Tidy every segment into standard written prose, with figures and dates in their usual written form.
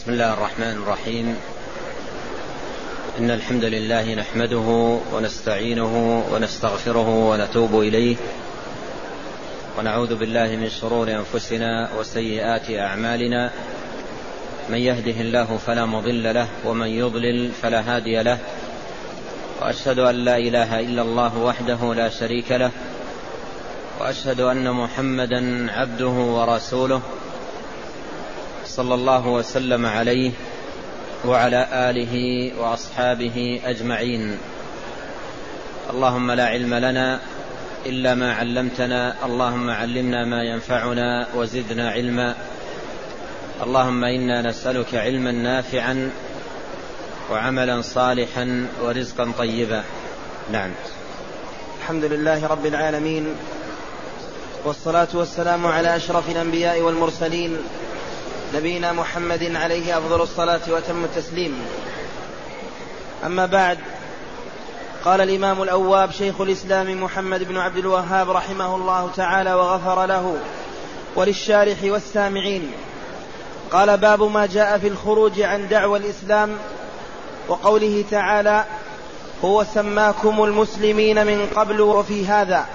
بسم الله الرحمن الرحيم. إن الحمد لله نحمده ونستعينه ونستغفره ونتوب إليه، ونعوذ بالله من شرور أنفسنا وسيئات أعمالنا. من يهده الله فلا مضل له، ومن يضلل فلا هادي له. وأشهد أن لا إله إلا الله وحده لا شريك له، وأشهد أن محمدا عبده ورسوله، صلى الله وسلم عليه وعلى آله وأصحابه أجمعين. اللهم لا علم لنا إلا ما علمتنا، اللهم علمنا ما ينفعنا وزدنا علما. اللهم إنا نسألك علما نافعا وعملا صالحا ورزقا طيبا. نعم. الحمد لله رب العالمين، والصلاة والسلام على أشرف الأنبياء والمرسلين، نبينا محمد عليه أفضل الصلاة وأتم التسليم. أما بعد، قال الإمام الأواب شيخ الإسلام محمد بن عبد الوهاب رحمه الله تعالى وغفر له وللشارح والسامعين، قال: باب ما جاء في الخروج عن دعوى الإسلام، وقوله تعالى: هو سماكم المسلمين من قبل وفي هذا.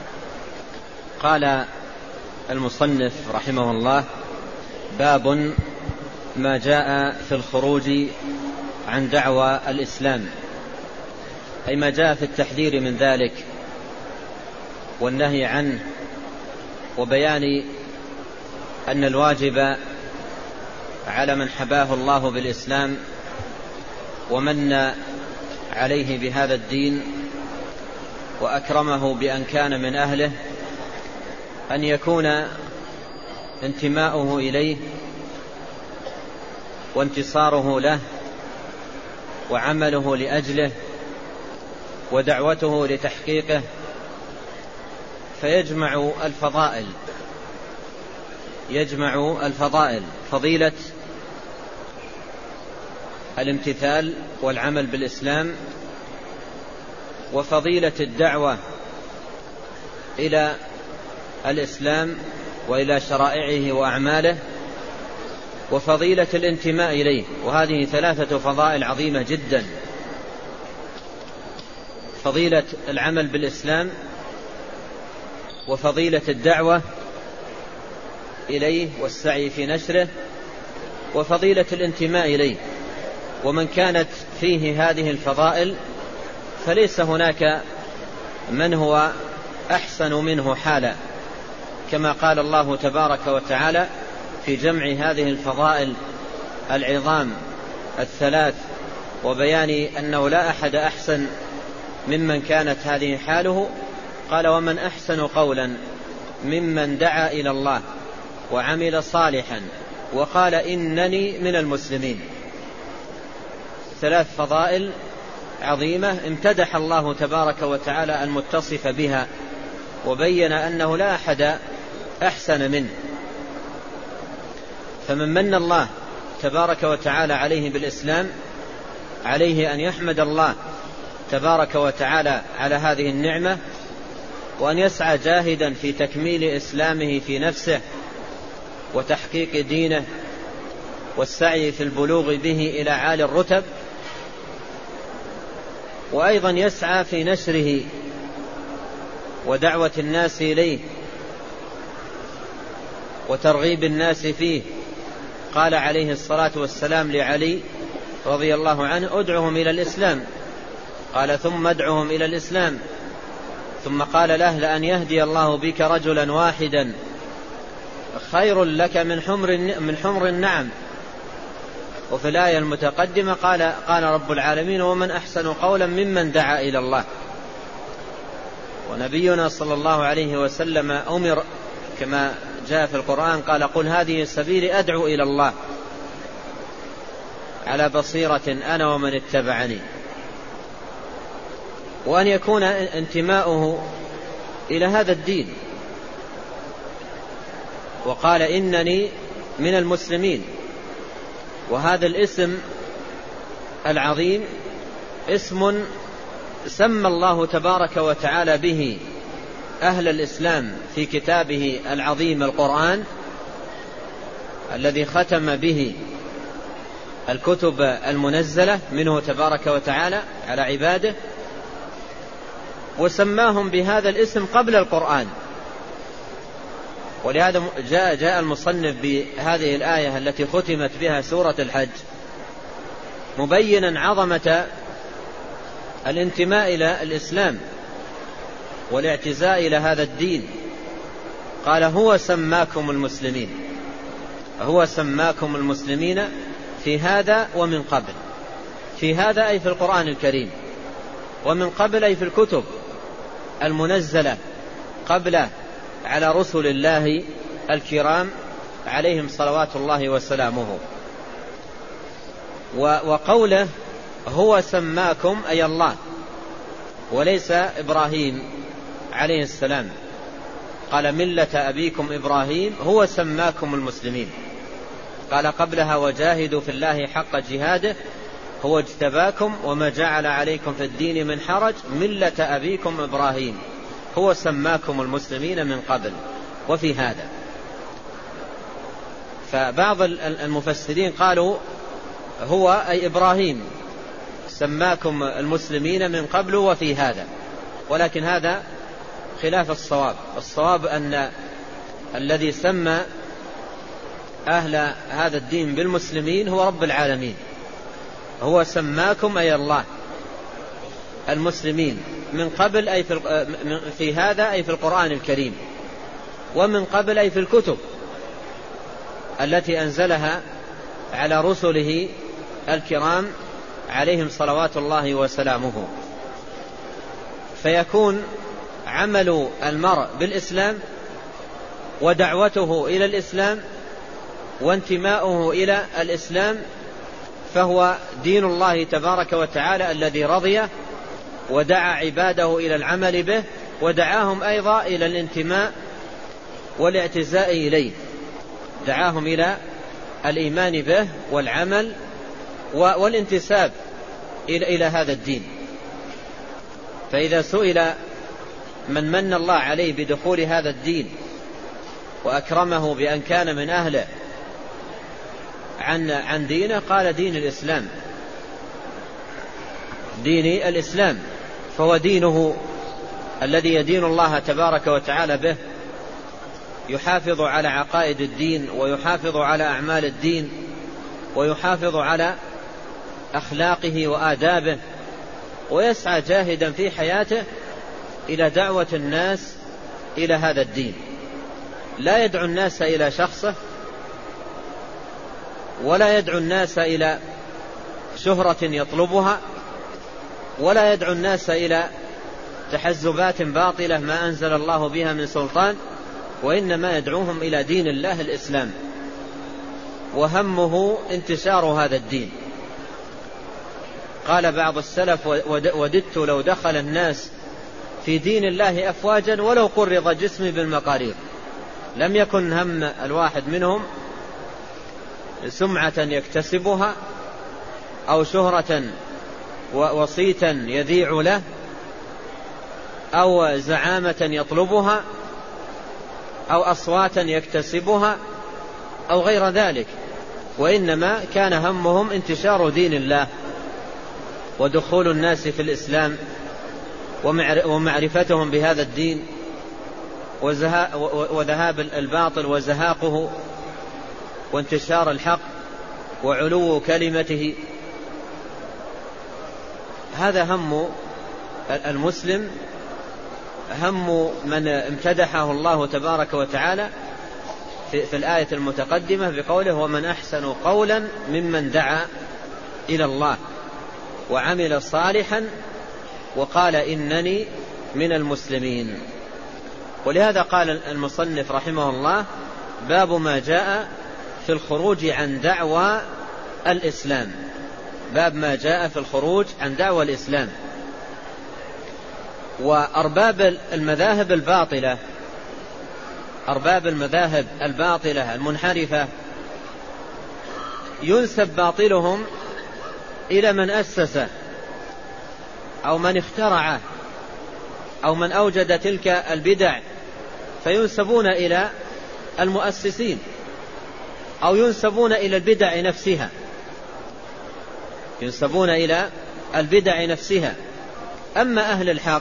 قال المصنف رحمه الله: باب ما جاء في الخروج عن دعوى الإسلام، أي ما جاء في التحذير من ذلك والنهي عنه، وبيان أن الواجب على من حباه الله بالإسلام ومن عليه بهذا الدين وأكرمه بأن كان من أهله أن يكون انتماؤه إليه وانتصاره له وعمله لأجله ودعوته لتحقيقه، فيجمع الفضائل، فضيلة الامتثال والعمل بالإسلام، وفضيلة الدعوة إلى الإسلام وإلى شرائعه وأعماله، وفضيلة الانتماء إليه. وهذه ثلاثة فضائل عظيمة جدا: فضيلة العمل بالإسلام، وفضيلة الدعوة إليه والسعي في نشره، وفضيلة الانتماء إليه. ومن كانت فيه هذه الفضائل فليس هناك من هو أحسن منه حالا، كما قال الله تبارك وتعالى في جمع هذه الفضائل العظام الثلاث وبيان أنه لا أحد أحسن ممن كانت هذه حاله. قال: ومن أحسن قولا ممن دعا إلى الله وعمل صالحا وقال إنني من المسلمين. ثلاث فضائل عظيمة امتدح الله تبارك وتعالى المتصف بها، وبين أنه لا أحد أحسن منه. فمن من الله تبارك وتعالى عليه بالإسلام عليه أن يحمد الله تبارك وتعالى على هذه النعمة، وأن يسعى جاهدا في تكميل إسلامه في نفسه وتحقيق دينه والسعي في البلوغ به إلى عالي الرتب، وأيضا يسعى في نشره ودعوة الناس إليه وترغيب الناس فيه. قال عليه الصلاة والسلام لعلي رضي الله عنه: ادعهم إلى الإسلام. قال: ثم ادعهم إلى الإسلام. ثم قال له: لأن يهدي الله بك رجلا واحدا خير لك من حمر النعم. وفي الآية المتقدمة قال رب العالمين: ومن أحسن قولا ممن دعا إلى الله. ونبينا صلى الله عليه وسلم أمر كما جاء في القرآن، قال: قل هذه سبيلي أدعو إلى الله على بصيرة أنا ومن اتبعني. وأن يكون انتماؤه إلى هذا الدين. وقال: إنني من المسلمين. وهذا الاسم العظيم اسم سمى الله تبارك وتعالى به أهل الإسلام في كتابه العظيم القرآن، الذي ختم به الكتب المنزلة منه تبارك وتعالى على عباده، وسماهم بهذا الاسم قبل القرآن. ولهذا جاء المصنف بهذه الآية التي ختمت بها سورة الحج مبينا عظمة الانتماء إلى الإسلام والاعتزاء إلى هذا الدين. قال هو سماكم المسلمين، هو سماكم المسلمين في هذا ومن قبل. في هذا أي في القرآن الكريم، ومن قبل أي في الكتب المنزلة قبل على رسل الله الكرام عليهم صلوات الله وسلامه. وقوله هو سماكم أي الله، وليس إبراهيم عليه السلام. قال ملة أبيكم إبراهيم هو سماكم المسلمين. قال قبلها وجاهدوا في الله حق جهاده هو اجتباكم وما جعل عليكم في الدين من حرج ملة أبيكم إبراهيم هو سماكم المسلمين من قبل وفي هذا. فبعض المفسرين قالوا هو أي إبراهيم سماكم المسلمين من قبل وفي هذا، ولكن هذا خلاف الصواب. الصواب أن الذي سمى أهل هذا الدين بالمسلمين هو رب العالمين. هو سماكم أي الله المسلمين من قبل أي في هذا أي في القرآن الكريم، ومن قبل أي في الكتب التي أنزلها على رسله الكرام عليهم صلوات الله وسلامه. فيكون عمل المرء بالإسلام ودعوته إلى الإسلام وانتماؤه إلى الإسلام فهو دين الله تبارك وتعالى الذي رضيه ودعا عباده إلى العمل به، ودعاهم أيضا إلى الانتماء والاعتزاء إليه، دعاهم إلى الإيمان به والعمل والانتساب إلى هذا الدين. فإذا سئل من من الله عليه بدخول هذا الدين وأكرمه بأن كان من أهله عن دينه قال دين الإسلام، دين الإسلام، فهو دينه الذي يدين الله تبارك وتعالى به، يحافظ على عقائد الدين ويحافظ على أعمال الدين ويحافظ على أخلاقه وآدابه، ويسعى جاهدا في حياته إلى دعوة الناس إلى هذا الدين. لا يدعو الناس إلى شخصه، ولا يدعو الناس إلى شهرة يطلبها، ولا يدعو الناس إلى تحزبات باطلة ما أنزل الله بها من سلطان، وإنما يدعوهم إلى دين الله الإسلام، وهمه انتشار هذا الدين. قال بعض السلف وددت لو دخل الناس في دين الله أفواجا ولو قرض جسمي بالمقارير. لم يكن هم الواحد منهم سمعة يكتسبها أو شهرة وصيتا يذيع له أو زعامة يطلبها أو أصواتا يكتسبها أو غير ذلك، وإنما كان همهم انتشار دين الله ودخول الناس في الإسلام ومعرفتهم بهذا الدين وذهاب الباطل وزهاقه وانتشار الحق وعلو كلمته. هذا هم المسلم، هم من امتدحه الله تبارك وتعالى في الآية المتقدمة بقوله ومن أحسن قولا ممن دعا إلى الله وعمل صالحا وقال إنني من المسلمين. ولهذا قال المصنف رحمه الله باب ما جاء في الخروج عن دعوى الإسلام، باب ما جاء في الخروج عن دعوى الإسلام. وأرباب المذاهب الباطلة، أرباب المذاهب الباطلة المنحرفة ينسب باطلهم إلى من أسسه أو من اخترعه أو من أوجد تلك البدع، فينسبون إلى المؤسسين أو ينسبون إلى البدع نفسها، ينسبون إلى البدع نفسها. أما أهل الحق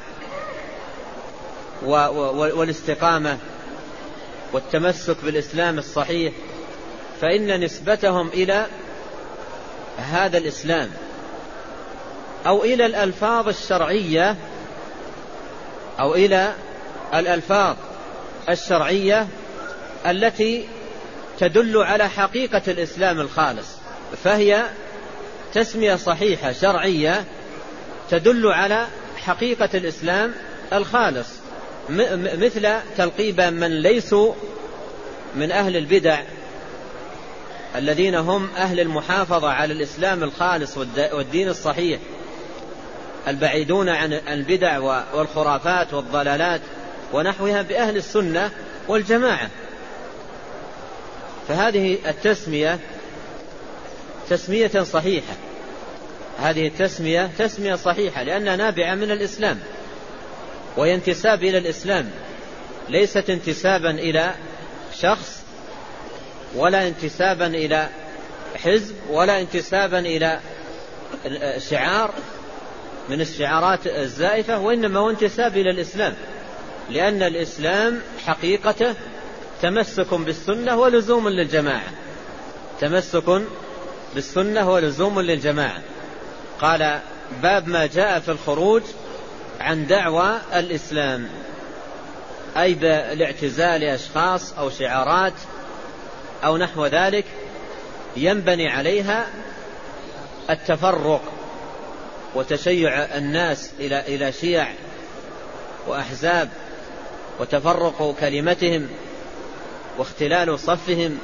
والاستقامة والتمسك بالإسلام الصحيح فإن نسبتهم إلى هذا الإسلام أو إلى الألفاظ الشرعية أو إلى الألفاظ الشرعية التي تدل على حقيقة الإسلام الخالص، فهي تسمية صحيحة شرعية تدل على حقيقة الإسلام الخالص، مثل تلقيب من ليسوا من أهل البدع الذين هم أهل المحافظة على الإسلام الخالص والدين الصحيح البعيدون عن البدع والخرافات والضلالات ونحوها بأهل السنة والجماعة. فهذه التسمية تسمية صحيحة، هذه التسمية تسمية صحيحة لأنها نابعة من الإسلام وينتساب إلى الإسلام، ليست انتسابا إلى شخص ولا انتسابا إلى حزب ولا انتسابا إلى شعار من الشعارات الزائفة، وإنما هو انتساب إلى الإسلام، لأن الإسلام حقيقته تمسك بالسنة ولزوم للجماعة، تمسك بالسنة ولزوم للجماعة. قال باب ما جاء في الخروج عن دعوى الإسلام، أي بالاعتزال أشخاص أو شعارات أو نحو ذلك ينبني عليها التفرق وتشيع الناس إلى شيع وأحزاب وتفرق كلمتهم واختلال صفهم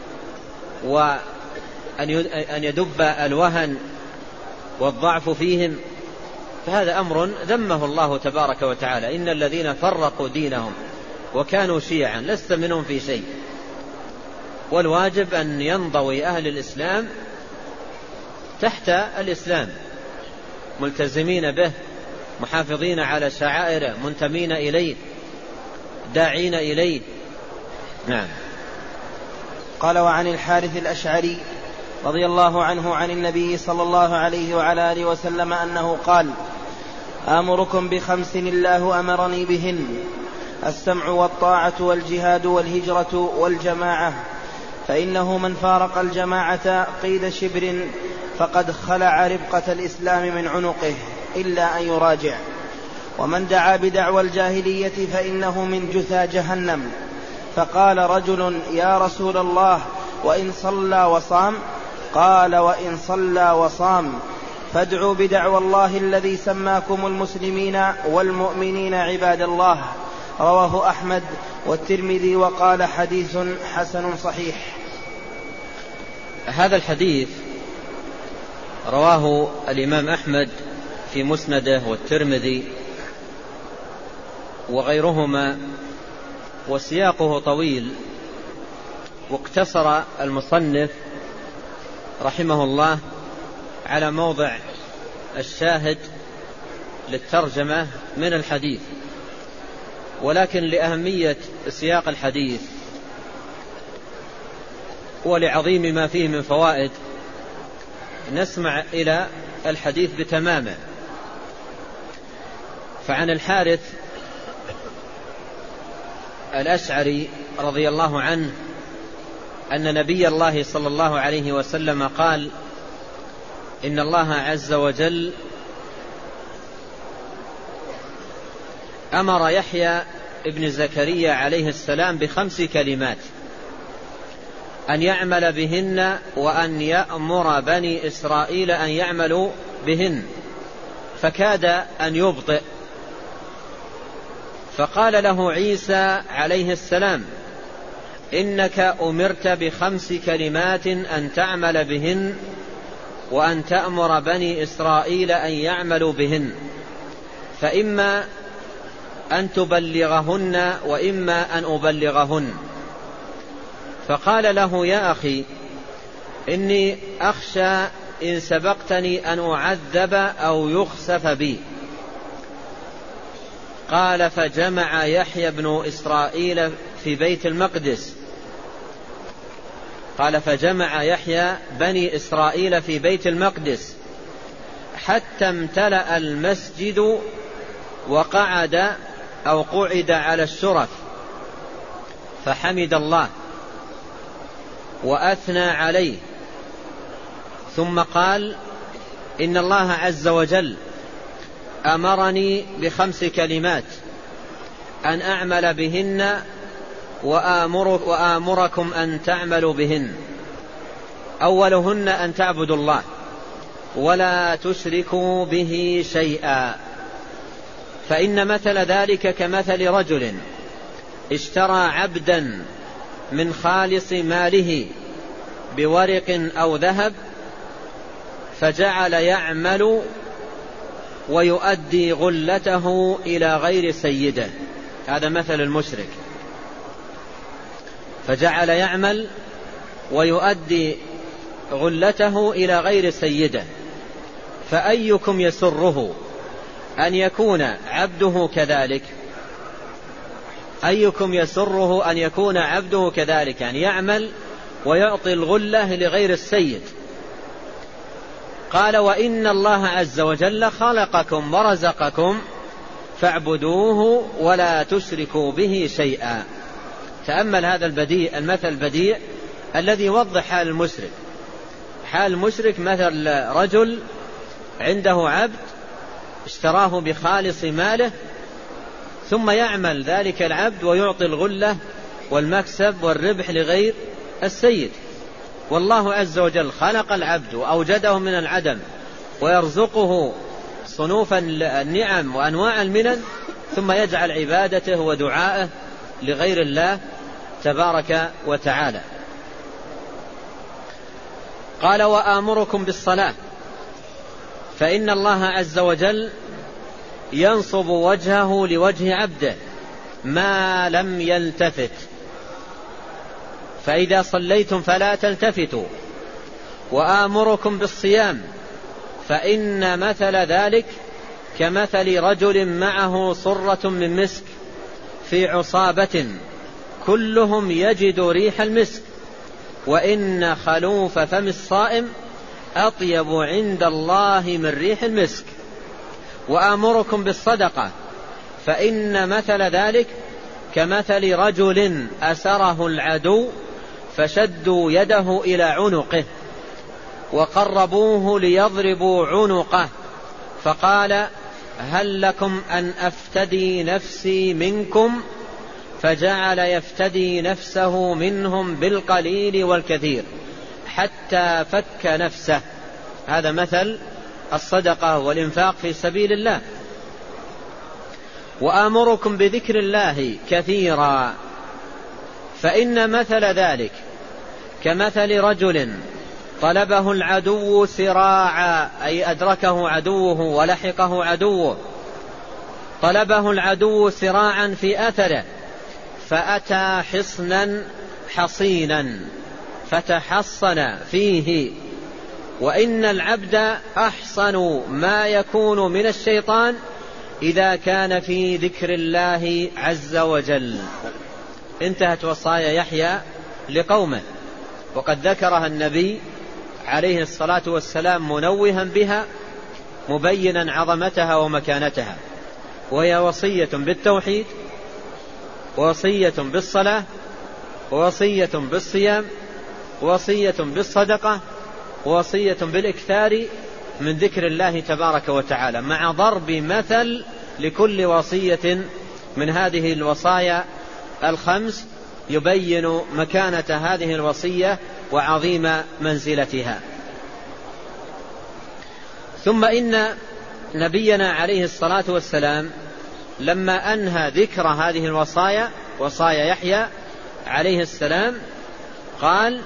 وأن يدب الوهن والضعف فيهم، فهذا أمر ذمه الله تبارك وتعالى: إن الذين فرقوا دينهم وكانوا شيعا لست منهم في شيء. والواجب أن ينضوي أهل الإسلام تحت الإسلام ملتزمين به، محافظين على شعائره، منتمين إليه، داعين إليه. نعم. قال: وعن الحارث الأشعري رضي الله عنه عن النبي صلى الله عليه وعلى آله وسلم أنه قال: آمركم ب5 الله أمرني بهن: السمع والطاعة والجهاد والهجرة والجماعة، فإنه من فارق الجماعة قيد شبر فقد خلع ربقة الإسلام من عنقه إلا أن يراجع، ومن دعا بدعوى الجاهلية فإنه من جثى جهنم. فقال رجل: يا رسول الله، وإن صلى وصام؟ قال: وإن صلى وصام فادعوا بدعوى الله الذي سماكم المسلمين والمؤمنين عباد الله. رواه أحمد والترمذي وقال: حديث حسن صحيح. هذا الحديث رواه الإمام أحمد في مسنده والترمذي وغيرهما، وسياقه طويل، واقتصر المصنف رحمه الله على موضع الشاهد للترجمة من الحديث، ولكن لأهمية سياق الحديث ولعظيم ما فيه من فوائد نسمع إلى الحديث بتمامه. فعن الحارث الأشعري رضي الله عنه أن نبي الله صلى الله عليه وسلم قال: إن الله عز وجل أمر يحيى ابن زكريا عليه السلام ب5 كلمات أن يعمل بهن وأن يأمر بني إسرائيل أن يعملوا بهن، فكاد أن يبطئ، فقال له عيسى عليه السلام: إنك أمرت ب5 كلمات أن تعمل بهن وأن تأمر بني إسرائيل أن يعملوا بهن، فإما أن تبلغهن وإما أن أبلغهن. فقال له: يا أخي، إني أخشى إن سبقتني أن أعذب أو يخسف بي. قال: فجمع يحيى بن إسرائيل في بيت المقدس. قال: فجمع يحيى بني إسرائيل في بيت المقدس حتى امتلأ المسجد وقعد أو قعد على الشرف فحمد الله وأثنى عليه، ثم قال: إن الله عز وجل أمرني ب5 كلمات أن أعمل بهن وآمركم أن تعملوا بهن. أولهن أن تعبدوا الله ولا تشركوا به شيئا، فإن مثل ذلك كمثل رجل اشترى عبدا من خالص ماله بورق أو ذهب فجعل يعمل ويؤدي غلته إلى غير سيده. هذا مثل المشرك، فجعل يعمل ويؤدي غلته إلى غير سيده. فأيكم يسره أن يكون عبده كذلك؟ أيكم يسره أن يكون عبده كذلك، يعني يعمل ويعطي الغلة لغير السيد؟ قال: وإن الله عز وجل خلقكم ورزقكم فاعبدوه ولا تشركوا به شيئا. تأمل هذا المثل البديع الذي يوضح حال المشرك. حال المشرك مثل رجل عنده عبد اشتراه بخالص ماله، ثم يعمل ذلك العبد ويعطي الغلة والمكسب والربح لغير السيد. والله عز وجل خلق العبد وأوجده من العدم ويرزقه صنوف النعم وأنواع المنن، ثم يجعل عبادته ودعائه لغير الله تبارك وتعالى. قال: وآمركم بالصلاة، فإن الله عز وجل ينصب وجهه لوجه عبده ما لم يلتفت، فإذا صليتم فلا تلتفتوا. وآمركم بالصيام، فإن مثل ذلك كمثل رجل معه صرة من مسك في عصابة كلهم يجد ريح المسك، وإن خلوف فم الصائم أطيب عند الله من ريح المسك. وآمركم بالصدقة، فإن مثل ذلك كمثل رجل أسره العدو فشدوا يده إلى عنقه وقربوه ليضربوا عنقه، فقال: هل لكم أن أفتدي نفسي منكم؟ فجعل يفتدي نفسه منهم بالقليل والكثير حتى فك نفسه. هذا مثل الصدقة والإنفاق في سبيل الله. وآمركم بذكر الله كثيرا، فإن مثل ذلك كمثل رجل طلبه العدو سراعا، أي أدركه عدوه ولحقه عدوه، طلبه العدو سراعا في أثره فأتى حصنا حصينا فتحصن فيه. وإن العبد أحصن ما يكون من الشيطان إذا كان في ذكر الله عز وجل. انتهت وصايا يحيى لقومه، وقد ذكرها النبي عليه الصلاة والسلام منوها بها مبينا عظمتها ومكانتها، وهي وصية بالتوحيد، ووصية بالصلاة، ووصية بالصيام، ووصية بالصدقة، ووصية بالإكثار من ذكر الله تبارك وتعالى، مع ضرب مثل لكل وصية من هذه الوصايا الخمس يبين مكانة هذه الوصية وعظيم منزلتها. ثم إن نبينا عليه الصلاة والسلام لما أنهى ذكر هذه الوصايا، وصايا يحيى عليه السلام، قال: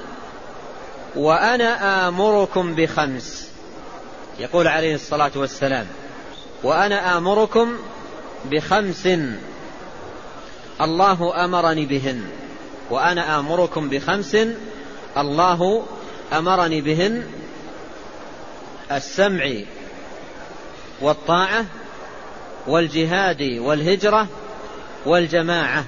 وأنا آمركم ب5. يقول عليه الصلاة والسلام: وأنا آمركم ب5 الله أمرني بهن. وأنا آمركم ب5 الله أمرني بهن: السمع والطاعة والجهاد والهجرة والجماعة،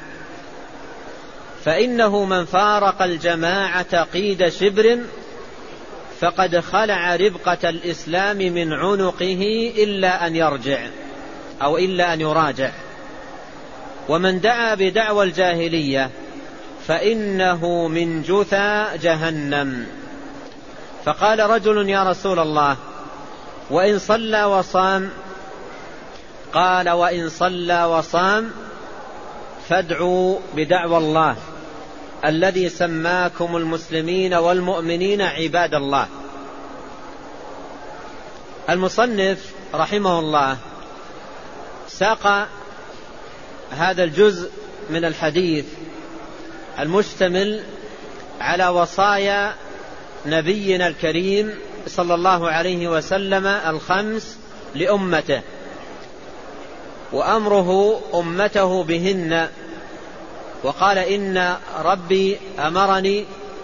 فإنه من فارق الجماعة قيد شبر فقد خلع ربقة الإسلام من عنقه إلا أن يرجع أو إلا أن يراجع. ومن دعا بدعوى الجاهلية فإنه من جثى جهنم. فقال رجل: يا رسول الله، وإن صلى وصام؟ قال: وإن صلى وصام فادعوا بدعوى الله الذي سماكم المسلمين والمؤمنين عباد الله. المصنف رحمه الله ساق هذا الجزء من الحديث المشتمل على وصايا نبينا الكريم صلى الله عليه وسلم الخمس لأمته، وأمره أمته بهن. وقال: إن ربي أمرني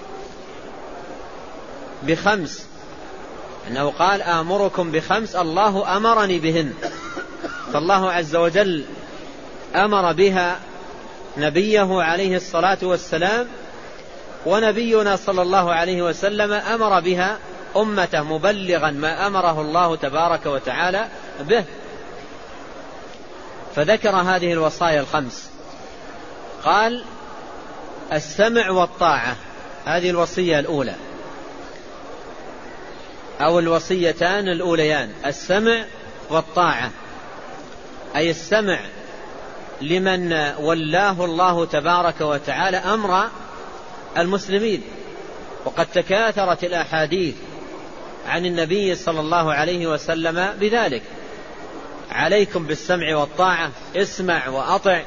بخمس، أنه قال: آمركم بخمس، الله أمرني بهن. فالله عز وجل أمر بها نبيه عليه الصلاة والسلام، ونبينا صلى الله عليه وسلم أمر بها أمته مبلغا ما أمره الله تبارك وتعالى به. فذكر هذه الوصايا الخمس، قال: السمع والطاعة، هذه الوصية الأولى أو الوصيتان الأوليان، السمع والطاعة، أي السمع لمن ولاه الله تبارك وتعالى أمر المسلمين. وقد تكاثرت الأحاديث عن النبي صلى الله عليه وسلم بذلك: عليكم بالسمع والطاعة، اسمع وأطع.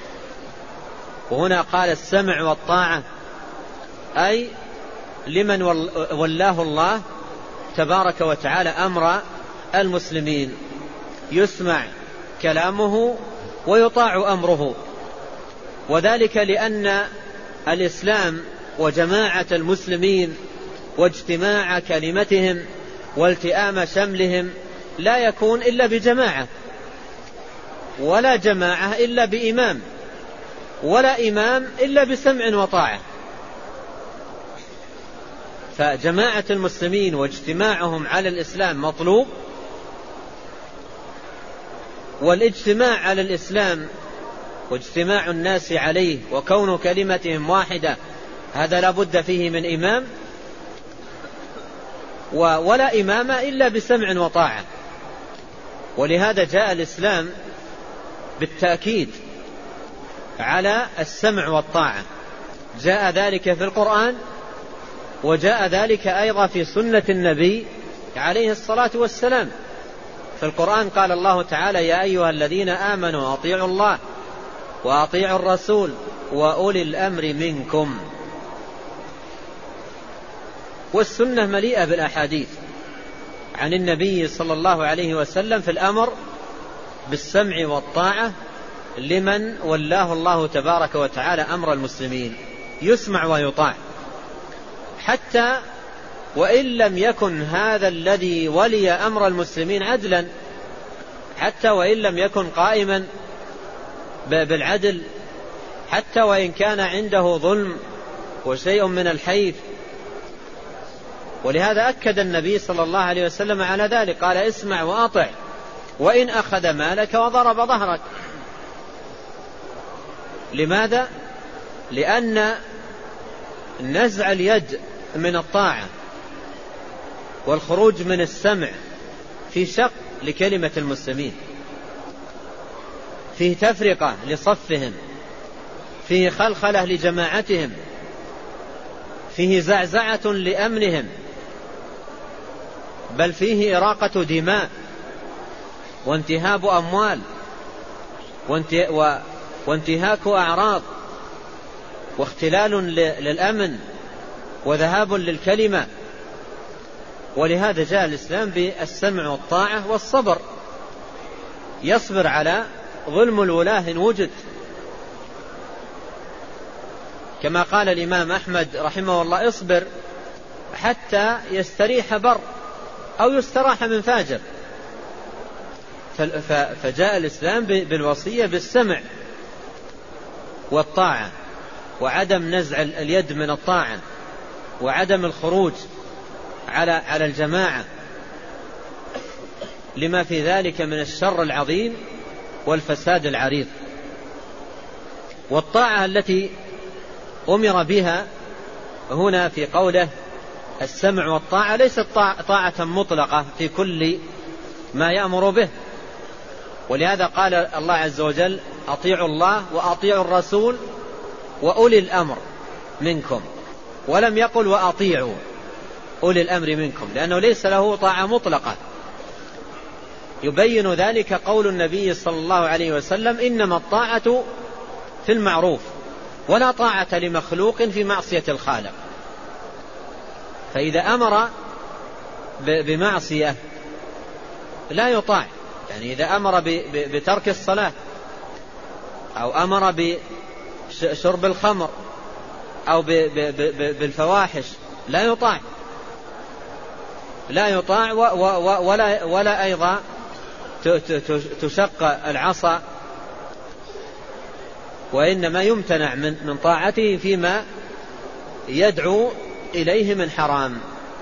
وهنا قال السمع والطاعة أي لمن ولاه الله تبارك وتعالى أمر المسلمين، يسمع كلامه ويطاع أمره. وذلك لأن الإسلام وجماعة المسلمين واجتماع كلمتهم والتئام شملهم لا يكون إلا بجماعة، ولا جماعة إلا بإمام، ولا إمام إلا بسمع وطاعة. فجماعة المسلمين واجتماعهم على الإسلام مطلوب، والاجتماع على الإسلام واجتماع الناس عليه وكون كلمتهم واحدة هذا لا بد فيه من إمام، ولا إمام إلا بسمع وطاعة. ولهذا جاء الإسلام بالتأكيد على السمع والطاعة، جاء ذلك في القرآن، وجاء ذلك أيضا في سنة النبي عليه الصلاة والسلام. في القرآن قال الله تعالى: يا أيها الذين آمنوا أطيعوا الله وأطيعوا الرسول وأولي الأمر منكم. والسنة مليئة بالأحاديث عن النبي صلى الله عليه وسلم في الأمر بالسمع والطاعة لمن ولاه الله تبارك وتعالى أمر المسلمين، يسمع ويطاع، حتى وإن لم يكن هذا الذي ولي أمر المسلمين عدلا، حتى وإن لم يكن قائما بالعدل، حتى وإن كان عنده ظلم وشيء من الحيف. ولهذا أكد النبي صلى الله عليه وسلم على ذلك، قال: اسمع وأطع وإن أخذ مالك وضرب ظهرك. لماذا؟ لأن نزع اليد من الطاعة والخروج من السمع في شق لكلمة المسلمين، فيه تفرقة لصفهم، فيه خلخلة لجماعتهم، فيه زعزعة لأمنهم، بل فيه إراقة دماء وانتهاب أموال وانتهاك أعراض واختلال للأمن وذهاب للكلمة. ولهذا جاء الإسلام بالسمع والطاعة والصبر، يصبر على ظلم الولاة إن وجد، كما قال الإمام أحمد رحمه الله: اصبر حتى يستريح بر أو يستراح من فاجر. فجاء الإسلام بالوصية بالسمع والطاعة، وعدم نزع اليد من الطاعة، وعدم الخروج على الجماعة، لما في ذلك من الشر العظيم والفساد العريض. والطاعة التي أمر بها هنا في قوله السمع والطاعة ليست طاعة مطلقة في كل ما يأمر به، ولهذا قال الله عز وجل أطيعوا الله وأطيعوا الرسول وأولي الأمر منكم، ولم يقل وأطيعوا أولي الأمر منكم، لأنه ليس له طاعة مطلقة. يبين ذلك قول النبي صلى الله عليه وسلم إنما الطاعة في المعروف ولا طاعة لمخلوق في معصية الخالق. فإذا أمر بمعصية لا يطاع، يعني إذا أمر بترك الصلاة أو أمر بشرب الخمر أو بالفواحش لا يطاع ولا أيضا تشق العصا، وإنما يمتنع من طاعته فيما يدعو إليه من حرام،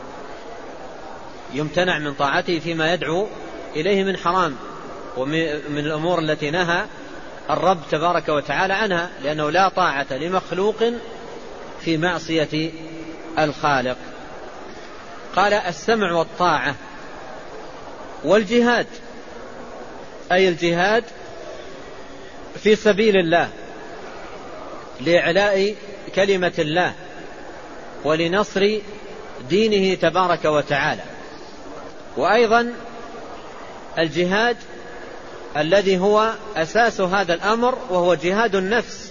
يمتنع من طاعته فيما يدعو إليه من حرام ومن الأمور التي نهى الرب تبارك وتعالى عنها، لأنه لا طاعة لمخلوق في معصية الخالق. قال السمع والطاعة والجهاد، أي الجهاد في سبيل الله لإعلاء كلمة الله ولنصر دينه تبارك وتعالى. وأيضا الجهاد الذي هو أساس هذا الأمر، وهو جهاد النفس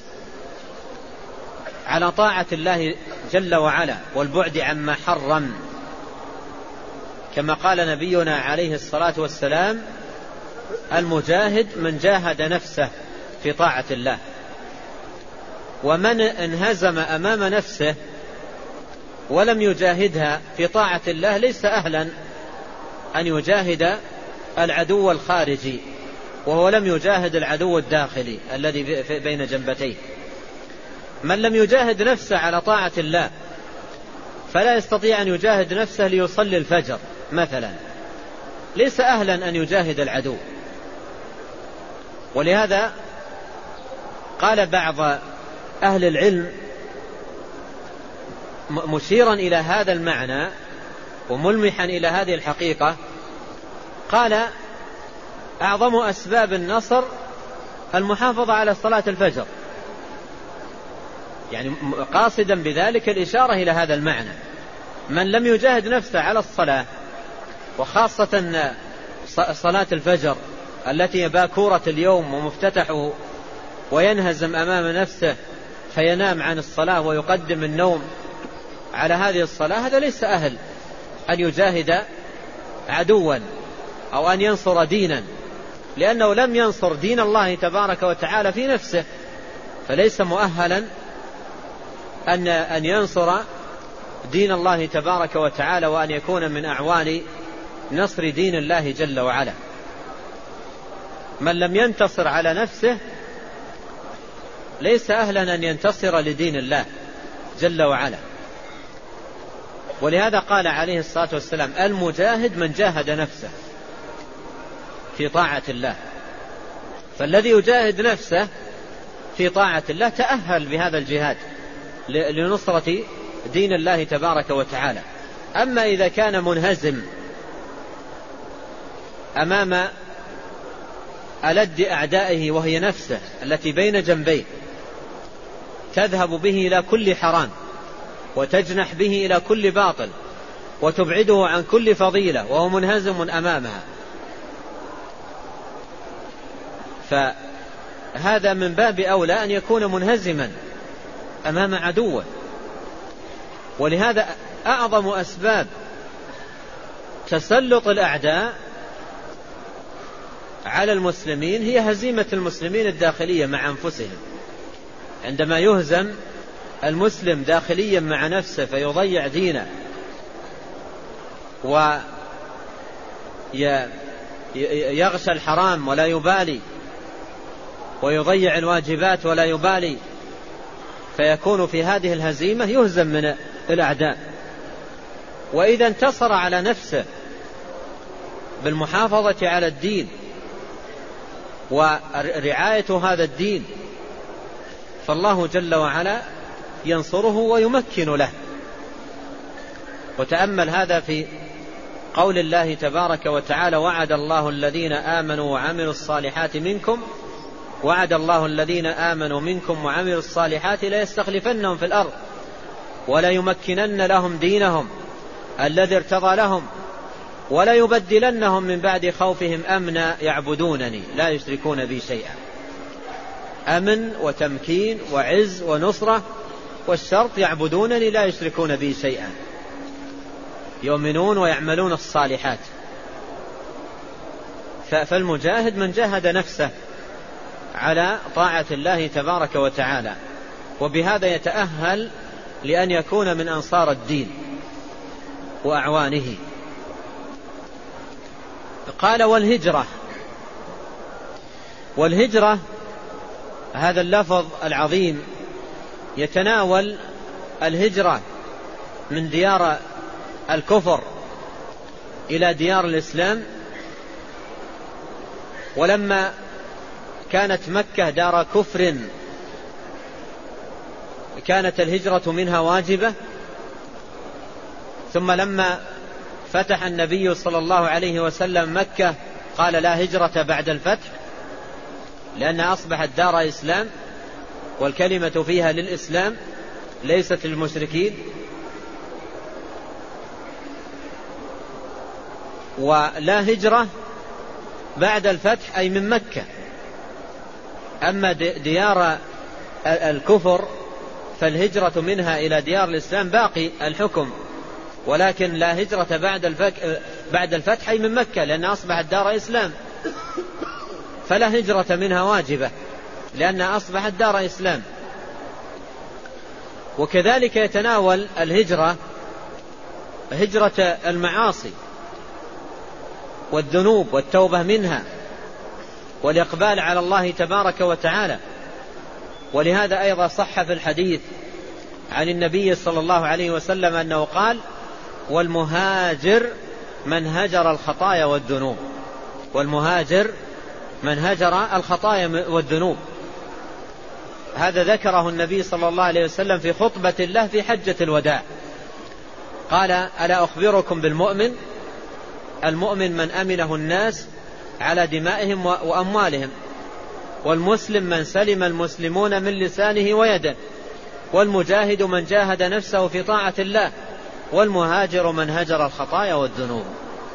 على طاعة الله جل وعلا والبعد عما حرم، كما قال نبينا عليه الصلاة والسلام المجاهد من جاهد نفسه في طاعة الله. ومن انهزم أمام نفسه ولم يجاهدها في طاعة الله ليس أهلا أن يجاهد العدو الخارجي، وهو لم يجاهد العدو الداخلي الذي بين جنبتيه. من لم يجاهد نفسه على طاعة الله فلا يستطيع أن يجاهد نفسه ليصلي الفجر مثلا، ليس أهلا أن يجاهد العدو. ولهذا قال بعض أهل العلم مشيرا إلى هذا المعنى وملمحا إلى هذه الحقيقة، قال أعظم أسباب النصر المحافظة على صلاة الفجر، يعني قاصدا بذلك الإشارة إلى هذا المعنى. من لم يجاهد نفسه على الصلاة، وخاصة صلاة الفجر التي باكورة اليوم ومفتتحه، وينهزم أمام نفسه فينام عن الصلاة ويقدم النوم على هذه الصلاة، هذا ليس أهل أن يجاهد عدوا أو أن ينصر دينا، لأنه لم ينصر دين الله تبارك وتعالى في نفسه، فليس مؤهلا أن ينصر دين الله تبارك وتعالى وأن يكون من أعوان نصر دين الله جل وعلا. من لم ينتصر على نفسه ليس أهلا أن ينتصر لدين الله جل وعلا. ولهذا قال عليه الصلاة والسلام المجاهد من جاهد نفسه في طاعة الله. فالذي يجاهد نفسه في طاعة الله تأهل بهذا الجهاد لنصرة دين الله تبارك وتعالى. أما إذا كان منهزم أمام ألد أعدائه وهي نفسه التي بين جنبيه، تذهب به إلى كل حرام وتجنح به إلى كل باطل وتبعده عن كل فضيلة وهو منهزم أمامها، فهذا من باب أولى أن يكون منهزما أمام عدوه. ولهذا أعظم أسباب تسلط الأعداء على المسلمين هي هزيمة المسلمين الداخلية مع أنفسهم. عندما يهزم المسلم داخليا مع نفسه فيضيع دينه ويغشى الحرام ولا يبالي ويضيع الواجبات ولا يبالي، فيكون في هذه الهزيمة يهزم من الأعداء. وإذا انتصر على نفسه بالمحافظة على الدين ورعاية هذا الدين فالله جل وعلا ينصره ويمكن له. وتأمل هذا في قول الله تبارك وتعالى: وعد الله الذين آمنوا وعملوا الصالحات منكم وعملوا الصالحات ليستخلفنهم في الأرض وليمكنن لهم دينهم الذي ارتضى لهم وليبدلنهم من بعد خوفهم أمنا يعبدونني لا يشركون بي شيئا. أمن وتمكين وعز ونصرة، والشرط يعبدونني لا يشركون بي شيئا، يؤمنون ويعملون الصالحات. فالمجاهد من جاهد نفسه على طاعة الله تبارك وتعالى، وبهذا يتأهل لأن يكون من أنصار الدين وأعوانه. قال: والهجرة هذا اللفظ العظيم يتناول الهجرة من ديار الكفر إلى ديار الإسلام. ولما كانت مكة دار كفر كانت الهجرة منها واجبة، ثم لما فتح النبي صلى الله عليه وسلم مكة قال: لا هجرة بعد الفتح، لأنها أصبحت دار إسلام والكلمة فيها للإسلام ليست للمشركين. ولا هجرة بعد الفتح أي من مكة. أما ديار الكفر فالهجرة منها إلى ديار الإسلام باقي الحكم، ولكن لا هجرة بعد الفتح أي من مكة، لأنها أصبحت دار إسلام، فلا هجرة منها واجبة لأنها أصبحت دار إسلام. وكذلك يتناول الهجرة هجرة المعاصي والذنوب والتوبة منها والإقبال على الله تبارك وتعالى. ولهذا أيضا صح في الحديث عن النبي صلى الله عليه وسلم أنه قال: والمهاجر من هجر الخطايا والذنوب. والمهاجر من هجر الخطايا والذنوب. هذا ذكره النبي صلى الله عليه وسلم في خطبة له في حجة الوداع، قال: ألا أخبركم بالمؤمن؟ المؤمن من أمنه الناس على دمائهم وأموالهم، والمسلم من سلم المسلمون من لسانه ويده، والمجاهد من جاهد نفسه في طاعة الله، والمهاجر من هجر الخطايا والذنوب.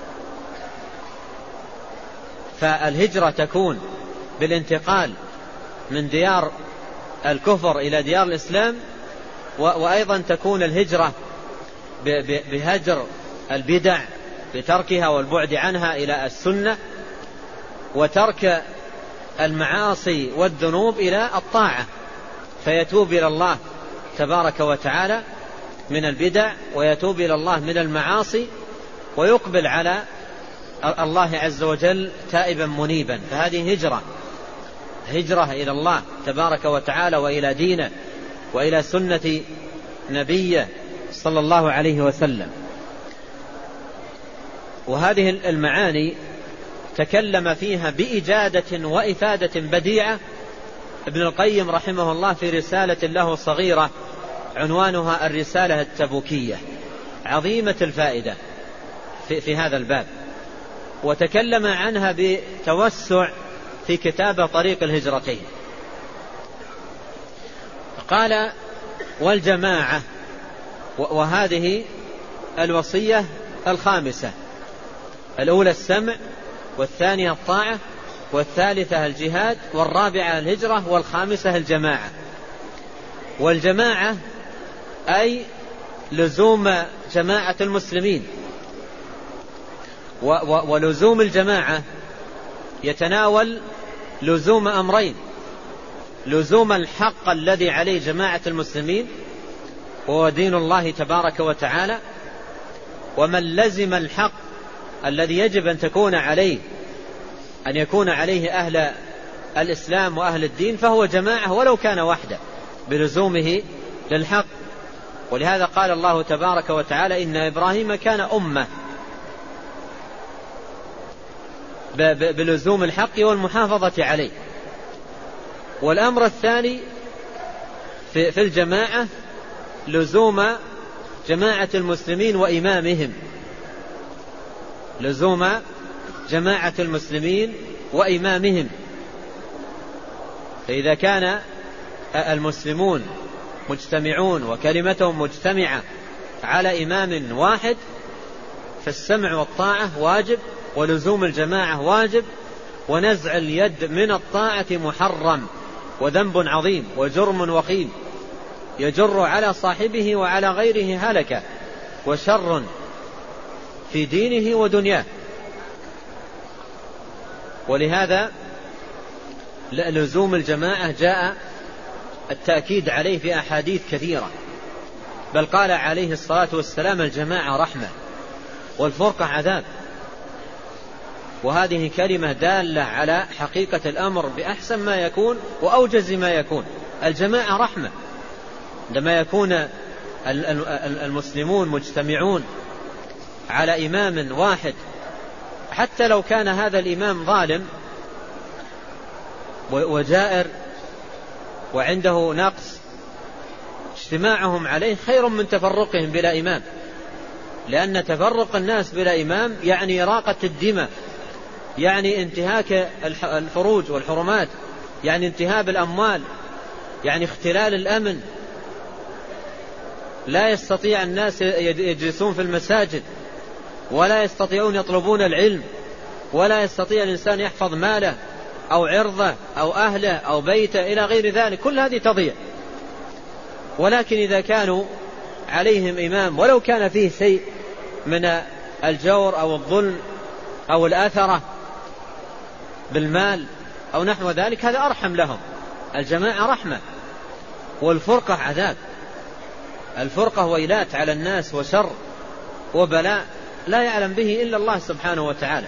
فالهجرة تكون بالانتقال من ديار الكفر إلى ديار الإسلام، وأيضا تكون الهجرة بهجر البدع بتركها والبعد عنها إلى السنة، وترك المعاصي والذنوب إلى الطاعة، فيتوب إلى الله تبارك وتعالى من البدع، ويتوب إلى الله من المعاصي، ويقبل على الله عز وجل تائبا منيبا. فهذه هجرة إلى الله تبارك وتعالى وإلى دينه وإلى سنة نبيه صلى الله عليه وسلم. وهذه المعاني تكلم فيها بإجادة وإفادة بديعة ابن القيم رحمه الله في رسالة له صغيرة عنوانها الرسالة التبوكية، عظيمة الفائدة في هذا الباب، وتكلم عنها بتوسع في كتاب طريق الهجرتين. قال: والجماعة، وهذه الوصية الخامسة: الأولى السمع، والثانية الطاعة، والثالثة الجهاد، والرابعة الهجرة، والخامسة الجماعة. والجماعة أي لزوم جماعة المسلمين. ولزوم الجماعة يتناول لزوم أمرين: لزوم الحق الذي عليه جماعة المسلمين وهو دين الله تبارك وتعالى، ومن لزم الحق الذي يجب أن يكون عليه أهل الإسلام وأهل الدين فهو جماعة ولو كان وحده بلزومه للحق. ولهذا قال الله تبارك وتعالى إن إبراهيم كان أمة بلزوم الحق والمحافظة عليه. والأمر الثاني في الجماعة لزوم جماعة المسلمين وإمامهم، لزوم جماعة المسلمين وإمامهم. فإذا كان المسلمون مجتمعون وكلمتهم مجتمعة على إمام واحد فالسمع والطاعة واجب، ولزوم الجماعة واجب، ونزع اليد من الطاعة محرم وذنب عظيم وجرم وخيم يجر على صاحبه وعلى غيره هلكة وشر في دينه ودنياه. ولهذا لزوم الجماعة جاء التأكيد عليه في أحاديث كثيرة، بل قال عليه الصلاة والسلام الجماعة رحمة والفرقة عذاب. وهذه كلمة دالة على حقيقة الأمر بأحسن ما يكون وأوجز ما يكون. الجماعة رحمة، عندما يكون المسلمون مجتمعون على إمام واحد حتى لو كان هذا الإمام ظالم وجائر وعنده نقص، اجتماعهم عليه خير من تفرقهم بلا إمام، لأن تفرق الناس بلا إمام يعني إراقة الدماء، يعني انتهاك الفروج والحرمات، يعني انتهاب الأموال، يعني اختلال الأمن. لا يستطيع الناس يجلسون في المساجد، ولا يستطيعون يطلبون العلم، ولا يستطيع الإنسان يحفظ ماله أو عرضه أو أهله أو بيته إلى غير ذلك، كل هذه تضيع. ولكن إذا كانوا عليهم إمام ولو كان فيه شيء من الجور أو الظلم أو الآثرة بالمال أو نحو ذلك، هذا أرحم لهم. الجماعة رحمة والفرقة عذاب. الفرقة ويلات على الناس وشر وبلاء لا يعلم به إلا الله سبحانه وتعالى.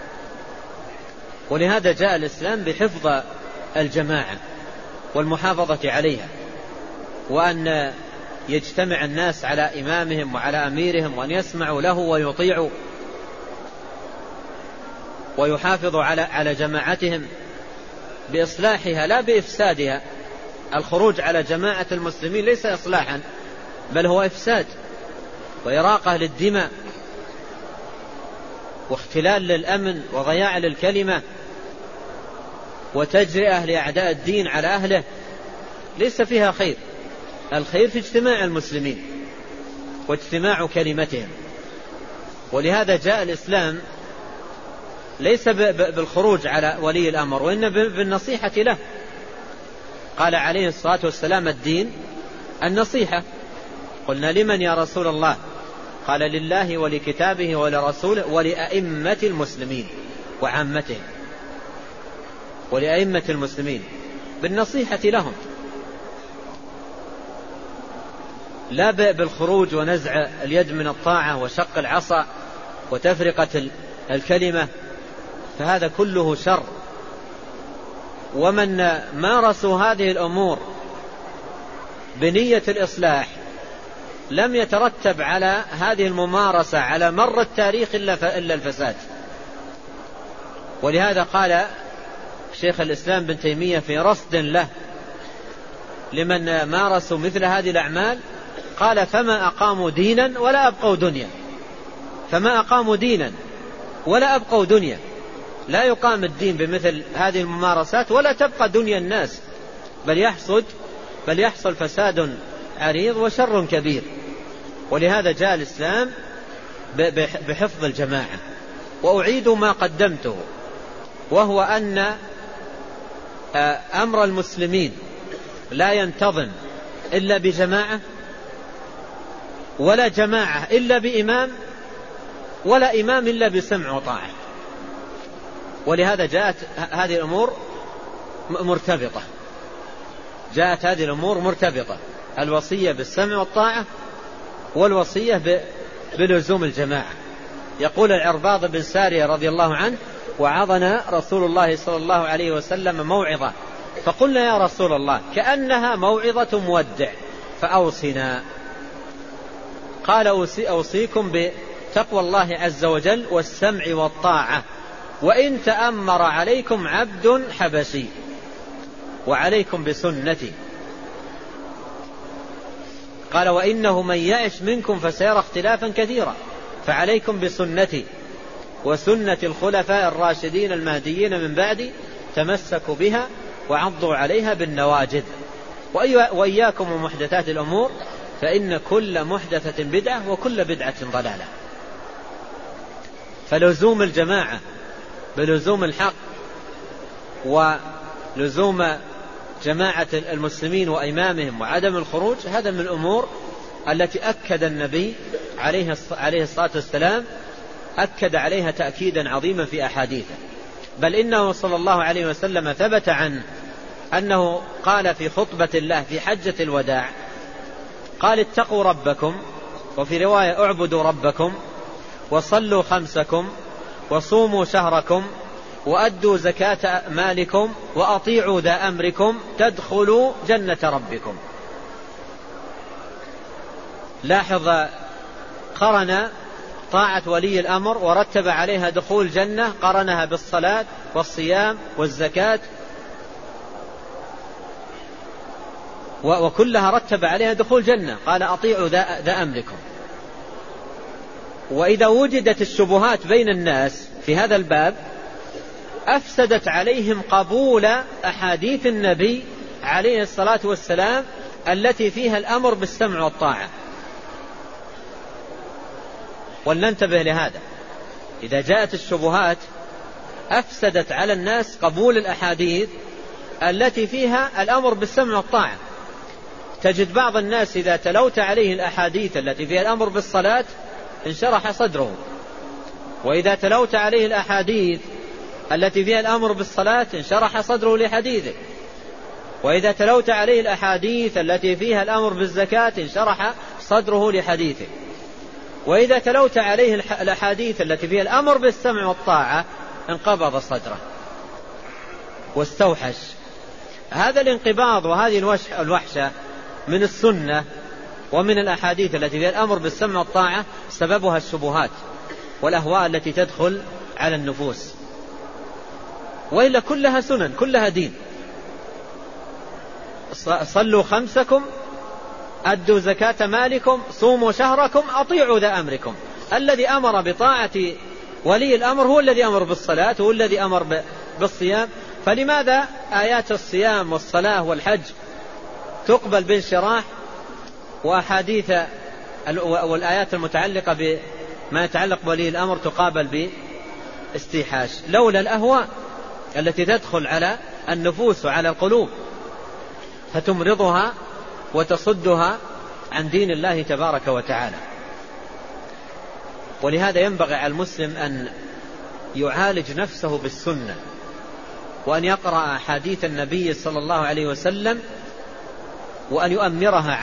ولهذا جاء الإسلام بحفظ الجماعة والمحافظة عليها، وأن يجتمع الناس على إمامهم وعلى أميرهم، وأن يسمعوا له ويطيعوا ويحافظوا على جماعتهم بإصلاحها لا بإفسادها. الخروج على جماعة المسلمين ليس إصلاحا، بل هو إفساد وإراقة للدماء واختلال للأمن وضياع للكلمة وتجرئة لأعداء الدين على أهله، ليس فيها خير. الخير في اجتماع المسلمين واجتماع كلمتهم. ولهذا جاء الإسلام ليس بالخروج على ولي الأمر، وإن بالنصيحة له. قال عليه الصلاة والسلام الدين النصيحة. قلنا لمن يا رسول الله؟ قال لله ولكتابه ولرسوله ولأئمة المسلمين وعامتهم، ولأئمة المسلمين بالنصيحة لهم، لا بالخروج ونزع اليد من الطاعة وشق العصا وتفرقة الكلمة، فهذا كله شر. ومن مارسوا هذه الأمور بنية الإصلاح لم يترتب على هذه الممارسة على مر التاريخ إلا الفساد. ولهذا قال شيخ الإسلام بن تيمية في رصد له لمن مارسوا مثل هذه الأعمال، قال فما أقاموا دينا ولا أبقوا دنيا. فما أقاموا دينا ولا أبقوا دنيا، لا يقام الدين بمثل هذه الممارسات ولا تبقى دنيا الناس، بل يحصل فساد عريض وشر كبير. ولهذا جاء الإسلام بحفظ الجماعة. وأعيد ما قدمته، وهو أن أمر المسلمين لا ينتظم إلا بجماعة، ولا جماعة إلا بإمام، ولا إمام إلا بسمع وطاعة. ولهذا جاءت هذه الأمور مرتبطة، جاءت هذه الأمور مرتبطة، الوصية بالسمع والطاعة والوصية بلزوم الجماعة. يقول العرباض بن سارية رضي الله عنه: وعظنا رسول الله صلى الله عليه وسلم موعظة، فقلنا يا رسول الله كأنها موعظة مودع فأوصنا. قال أوصيكم بتقوى الله عز وجل والسمع والطاعة وإن تأمر عليكم عبد حبشي وعليكم بسنتي. قال وإنه من يعش منكم فسيرى اختلافا كثيرا فعليكم بسنتي وسنة الخلفاء الراشدين المهديين من بعدي تمسكوا بها وعضوا عليها بالنواجذ وإياكم ومحدثات الأمور فإن كل محدثة بدعة وكل بدعة ضلالة. فلزوم الجماعة بلزوم الحق ولزوم جماعة المسلمين وإمامهم وعدم الخروج هذا من الأمور التي أكد النبي عليه الصلاة والسلام أكد عليها تأكيدا عظيما في أحاديثه. بل إنه صلى الله عليه وسلم ثبت عنه أنه قال في خطبة الله في حجة الوداع قال اتقوا ربكم وفي رواية اعبدوا ربكم وصلوا خمسكم وصوموا شهركم وأدوا زكاة مالكم وأطيعوا ذا أمركم تدخلوا جنة ربكم. لاحظ قرن طاعة ولي الأمر ورتب عليها دخول جنة قرنها بالصلاة والصيام والزكاة وكلها رتب عليها دخول جنة. قال أطيعوا ذا أمركم. وإذا وجدت الشبهات بين الناس في هذا الباب أفسدت عليهم قبول أحاديث النبي عليه الصلاة والسلام التي فيها الأمر بالسمع والطاعة. ولننتبه لهذا. إذا جاءت الشبهات أفسدت على الناس قبول الأحاديث التي فيها الأمر بالسمع والطاعة. تجد بعض الناس إذا تلوت عليه الأحاديث التي فيها الأمر بالصلاة انشرح صدره، وإذا تلوت عليه الأحاديث التي فيها الأمر بالصلاة انشرح صدره لحديثه، وإذا تلوت عليه الأحاديث التي فيها الأمر بالزكاة انشرح صدره لحديثه، وإذا تلوت عليه الأحاديث التي فيها الأمر بالسمع والطاعة انقبض صدره واستوحش. هذا الانقباض وهذه الوحشة من السنة ومن الأحاديث التي فيها الأمر بالسمع والطاعة سببها الشبهات والأهواء التي تدخل على النفوس، وإلا كلها سنن كلها دين. صلوا خمسكم أدوا زكاة مالكم صوموا شهركم أطيعوا ذا أمركم. الذي أمر بطاعة ولي الأمر هو الذي أمر بالصلاة هو الذي أمر بالصيام. فلماذا آيات الصيام والصلاة والحج تقبل بانشراح وأحاديث والآيات المتعلقة بما يتعلق بولي الأمر تقابل باستيحاش؟ لولا الأهواء التي تدخل على النفوس وعلى القلوب فتمرضها وتصدها عن دين الله تبارك وتعالى. ولهذا ينبغي على المسلم أن يعالج نفسه بالسنة وأن يقرأ حديث النبي صلى الله عليه وسلم وأن يؤمرها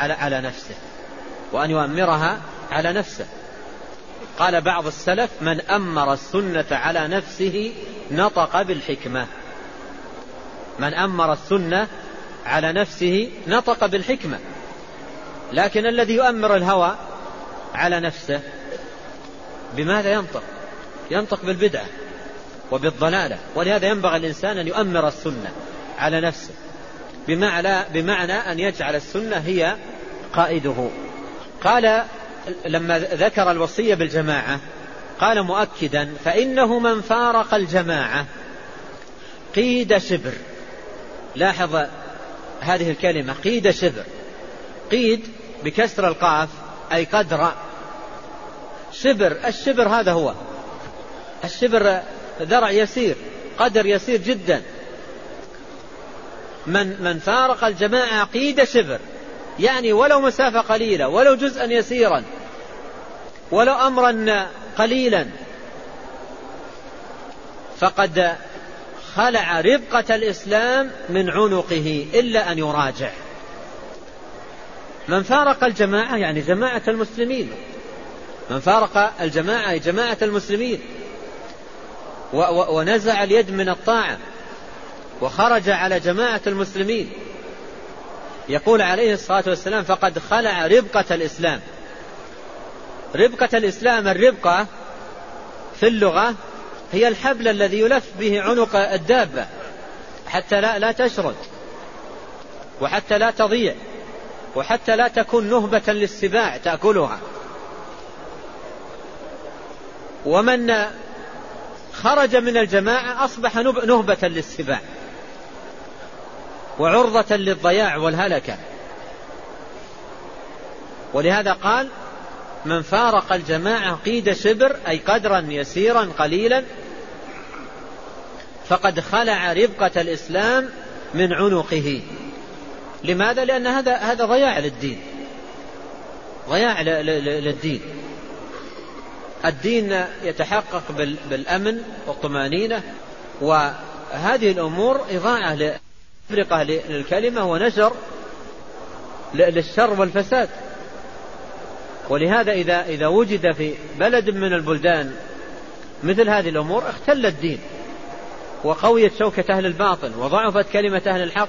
على نفسه قال بعض السلف من أمر السنة على نفسه نطق بالحكمة. من أمر السنة على نفسه نطق بالحكمة. لكن الذي يؤمر الهوى على نفسه بماذا ينطق بالبدعة وبالضلالة. ولهذا ينبغي الإنسان أن يؤمر السنة على نفسه بمعنى أن يجعل السنة هي قائده. قال لما ذكر الوصية بالجماعة قال مؤكدا فإنه من فارق الجماعة قيد شبر. لاحظ هذه الكلمة قيد شبر. قيد بكسر القاف أي قدر. شبر الشبر هذا هو الشبر ذرع يسير قدر يسير جدا. من فارق الجماعة قيد شبر يعني ولو مسافة قليلة ولو جزءا يسيرا ولو أمرا قليلا فقد خلع ربقة الإسلام من عنقه إلا أن يراجع. من فارق الجماعة يعني جماعة المسلمين. من فارق الجماعة جماعة المسلمين ونزع اليد من الطاعة وخرج على جماعة المسلمين يقول عليه الصلاة والسلام فقد خلع ربقة الإسلام. ربقة الإسلام، الربقة في اللغة هي الحبل الذي يلف به عنق الدابة حتى لا تشرد، وحتى لا تضيع، وحتى لا تكون نهبة للسباع تأكلها. ومن خرج من الجماعة أصبح نهبة للسباع وعرضة للضياع والهلكة. ولهذا قال: من فارق الجماعة قيد شبر، أي قدرا يسيرا قليلا، فقد خلع ربقة الإسلام من عنقه. لماذا؟ لأن هذا ضياع للدين، ضياع للدين. الدين يتحقق بالأمن والطمأنينة، وهذه الأمور إضاعة لتفرقة للكلمة ونشر للشر والفساد. ولهذا إذا وجد في بلد من البلدان مثل هذه الأمور اختل الدين، وقويت شوكة أهل الباطل، وضعفت كلمة أهل الحق،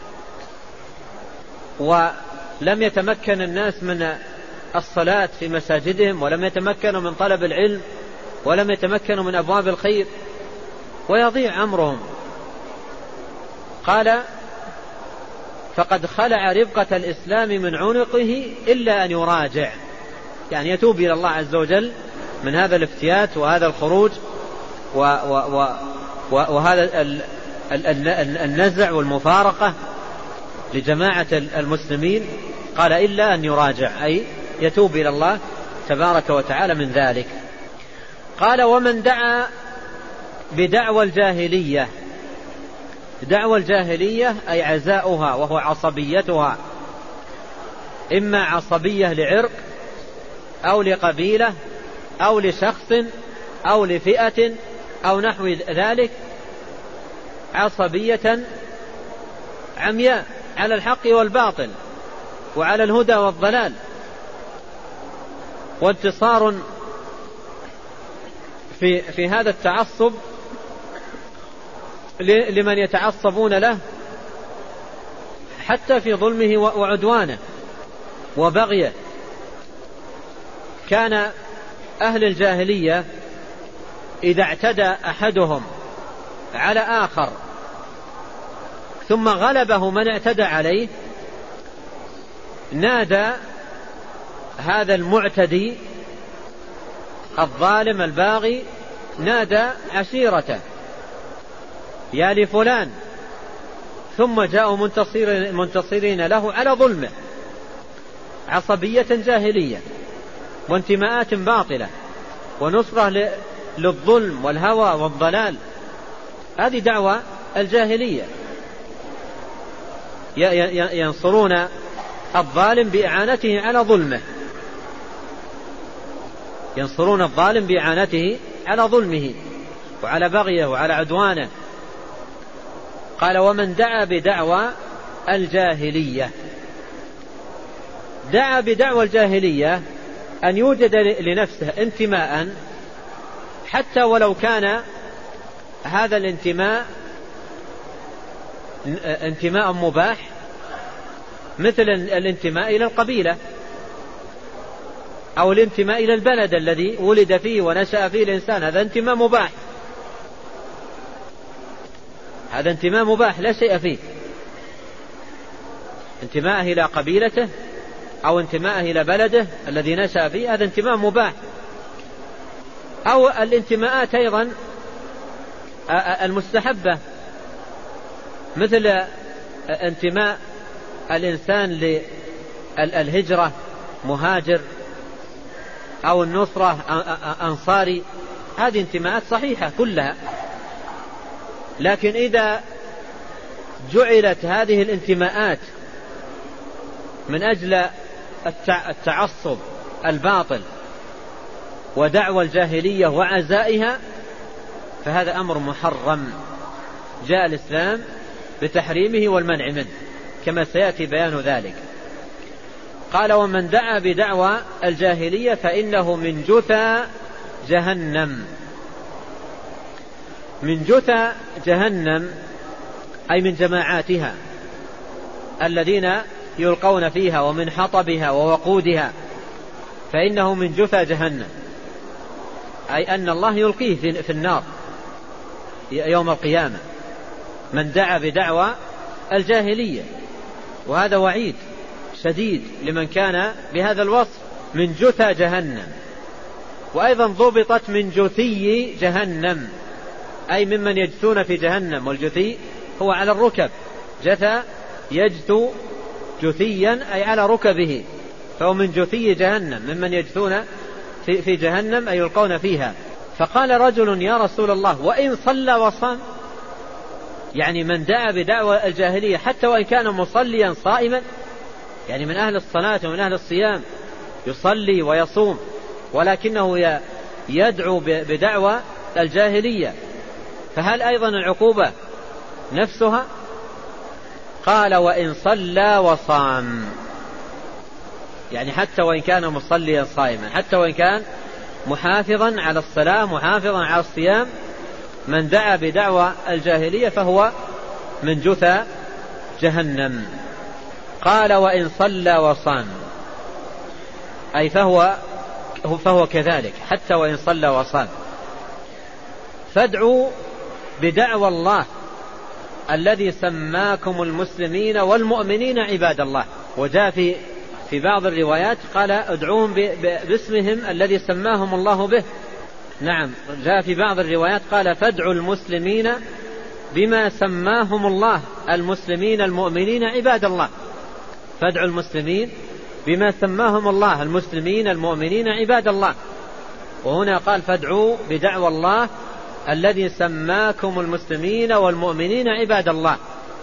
ولم يتمكن الناس من الصلاة في مساجدهم، ولم يتمكنوا من طلب العلم، ولم يتمكنوا من أبواب الخير، ويضيع أمرهم. قال: فقد خلع ربقة الإسلام من عنقه إلا أن يراجع، يعني يتوب إلى الله عز وجل من هذا الافتيات وهذا الخروج وهذا النزع والمفارقة لجماعة المسلمين. قال: إلا أن يراجع، أي يتوب إلى الله تبارك وتعالى من ذلك. قال: ومن دعا بدعوى الجاهلية. دعوى الجاهلية أي عزاؤها، وهو عصبيتها، إما عصبية لعرق أو لقبيلة أو لشخص أو لفئة أو نحو ذلك، عصبية عمياء على الحق والباطل وعلى الهدى والضلال، وانتصار في هذا التعصب لمن يتعصبون له حتى في ظلمه وعدوانه وبغيه. كان أهل الجاهلية إذا اعتدى أحدهم على آخر ثم غلبه من اعتدى عليه، نادى هذا المعتدي الظالم الباغي، نادى عشيرته: يا لفلان، ثم جاءوا منتصرين له على ظلمه، عصبية جاهلية وانتماءات باطلة ونصرة للظلم والهوى والضلال. هذه دعوة الجاهلية، ينصرون الظالم بإعانته على ظلمه، ينصرون الظالم بإعانته على ظلمه وعلى بغيه وعلى عدوانه. قال: ومن دعا بدعوى الجاهلية. دعا بدعوى الجاهلية أن يوجد لنفسه انتماء، حتى ولو كان هذا الانتماء انتماء مباح، مثل الانتماء إلى القبيلة أو الانتماء إلى البلد الذي ولد فيه ونشأ فيه الإنسان، هذا انتماء مباح، هذا انتماء مباح لا شيء فيه. انتماءه إلى قبيلته أو انتماءه إلى بلده الذي نشأ فيه، هذا انتماء مباح. أو الانتماءات أيضا المستحبة، مثل انتماء الإنسان للهجرة مهاجر، أو النصرة أنصاري، هذه انتماءات صحيحة كلها. لكن إذا جعلت هذه الانتماءات من أجل التعصب الباطل ودعوى الجاهلية وعزائها، فهذا أمر محرم، جاء الإسلام بتحريمه والمنع منه كما سيأتي بيان ذلك. قال: ومن دعا بدعوى الجاهلية فإنه من جثى جهنم. من جثى جهنم أي من جماعاتها الذين يلقون فيها، ومن حطبها ووقودها. فإنه من جثى جهنم، أي أن الله يلقيه في النار يوم القيامة من دعا بدعوى الجاهلية. وهذا وعيد شديد لمن كان بهذا الوصف من جثى جهنم. وأيضا ضبطت من جثي جهنم، أي ممن يجثون في جهنم، والجثي هو على الركب، جثى يجثو جثيا أي على ركبه، فهو من جثي جهنم ممن يجثون في جهنم أي يلقون فيها. فقال رجل يا رسول الله وإن صلى وصام، يعني من دعا بدعوى الجاهلية حتى وإن كان مصليا صائما، يعني من أهل الصلاة ومن أهل الصيام يصلي ويصوم، ولكنه يدعو بدعوى الجاهلية، فهل أيضا العقوبة نفسها؟ قال وإن صلى وصام، يعني حتى وإن كان مصليا صائما، حتى وإن كان محافظا على الصلاة محافظا على الصيام، من دعا بدعوى الجاهلية فهو من جثى جهنم. قال وإن صلى وصام، أي فهو كذلك حتى وإن صلى وصام. فادعوا بدعوى الله الذي سماكم المسلمين والمؤمنين عباد الله. وجاء في بعض الروايات قال ادعوهم باسمهم الذي سماهم الله به. نعم، جاء في بعض الروايات قال فادعوا المسلمين بما سماهم الله المسلمين المؤمنين عباد الله. فادعوا المسلمين بما سماهم الله المسلمين المؤمنين عباد الله. وهنا قال فادعوا بدعوى الله الذي سماكم المسلمين والمؤمنين عباد الله.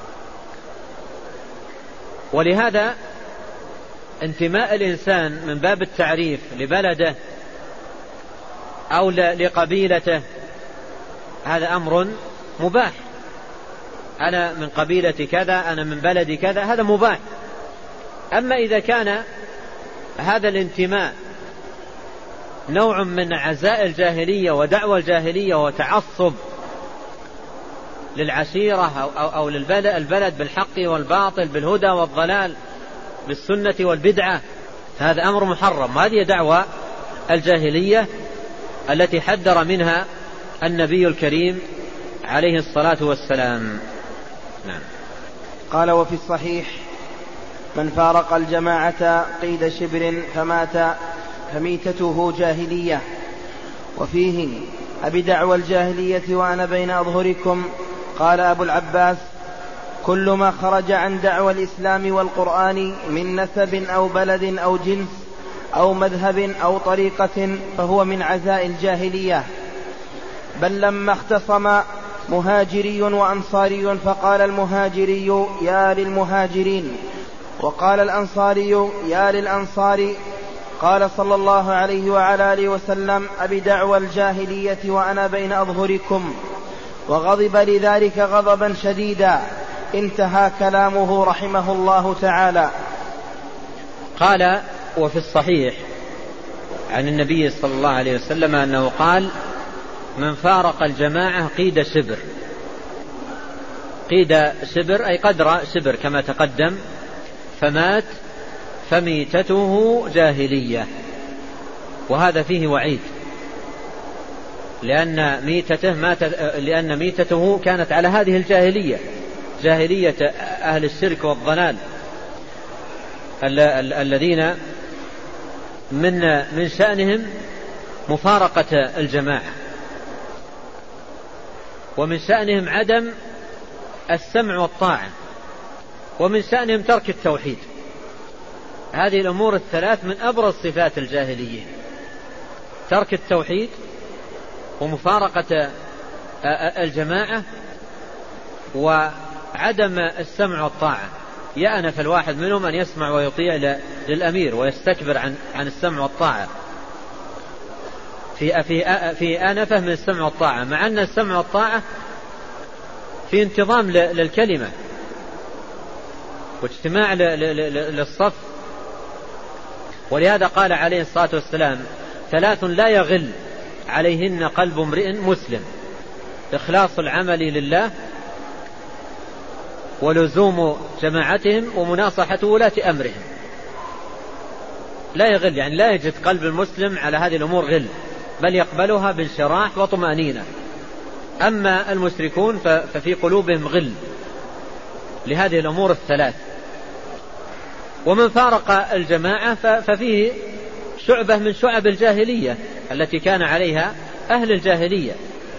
ولهذا انتماء الإنسان من باب التعريف لبلده أو لقبيلته هذا أمر مباح. أنا من قبيلة كذا، أنا من بلدي كذا، هذا مباح. أما إذا كان هذا الانتماء نوع من عزاء الجاهلية ودعوى الجاهلية وتعصب للعشيرة أو للبلد بالحق والباطل، بالهدى والضلال، بالسنة والبدعة، هذا أمر محرم. هذه دعوى الجاهلية التي حذر منها النبي الكريم عليه الصلاة والسلام. نعم. قال وفي الصحيح من فارق الجماعة قيد شبر فمات فميتته جاهلية. وفيه أبدعوى الجاهلية وأنا بين أظهركم. قال أبو العباس كل ما خرج عن دعوى الإسلام والقرآن من نسب أو بلد أو جنس أو مذهب أو طريقة فهو من عزاء الجاهلية. بل لما اختصم مهاجري وأنصاري فقال المهاجري يا للمهاجرين وقال الأنصاري يا للأنصار، قال صلى الله عليه وعلى آله وسلم أبدعوى الجاهلية وأنا بين أظهركم، وغضب لذلك غضبا شديدا. انتهى كلامه رحمه الله تعالى. قال وفي الصحيح عن النبي صلى الله عليه وسلم أنه قال من فارق الجماعة قيد شبر. قيد شبر أي قدر شبر كما تقدم، فمات فميتته جاهلية. وهذا فيه وعيد، لأن ميتته كانت على هذه الجاهلية، جاهلية أهل الشرك والضلال الذين من شأنهم مفارقة الجماعة، ومن شأنهم عدم السمع والطاعة، ومن شأنهم ترك التوحيد. هذه الأمور الثلاث من أبرز صفات الجاهلية: ترك التوحيد ومفارقة الجماعة وعدم السمع والطاعة. يأنف الواحد منهم أن يسمع ويطيع للأمير ويستكبر عن السمع والطاعة، في أنفه من السمع والطاعة، مع أن السمع والطاعة في انتظام للكلمة واجتماع للصف. ولهذا قال عليه الصلاة والسلام: ثلاث لا يغل عليهن قلب امرئ مسلم: إخلاص العمل لله، ولزوم جماعتهم، ومناصحة ولاة أمرهم. لا يغل، يعني لا يجد قلب المسلم على هذه الأمور غل، بل يقبلها بانشراح وطمأنينة. أما المشركون ففي قلوبهم غل لهذه الأمور الثلاث. ومن فارق الجماعة ففيه شعبة من شعب الجاهلية التي كان عليها أهل الجاهلية.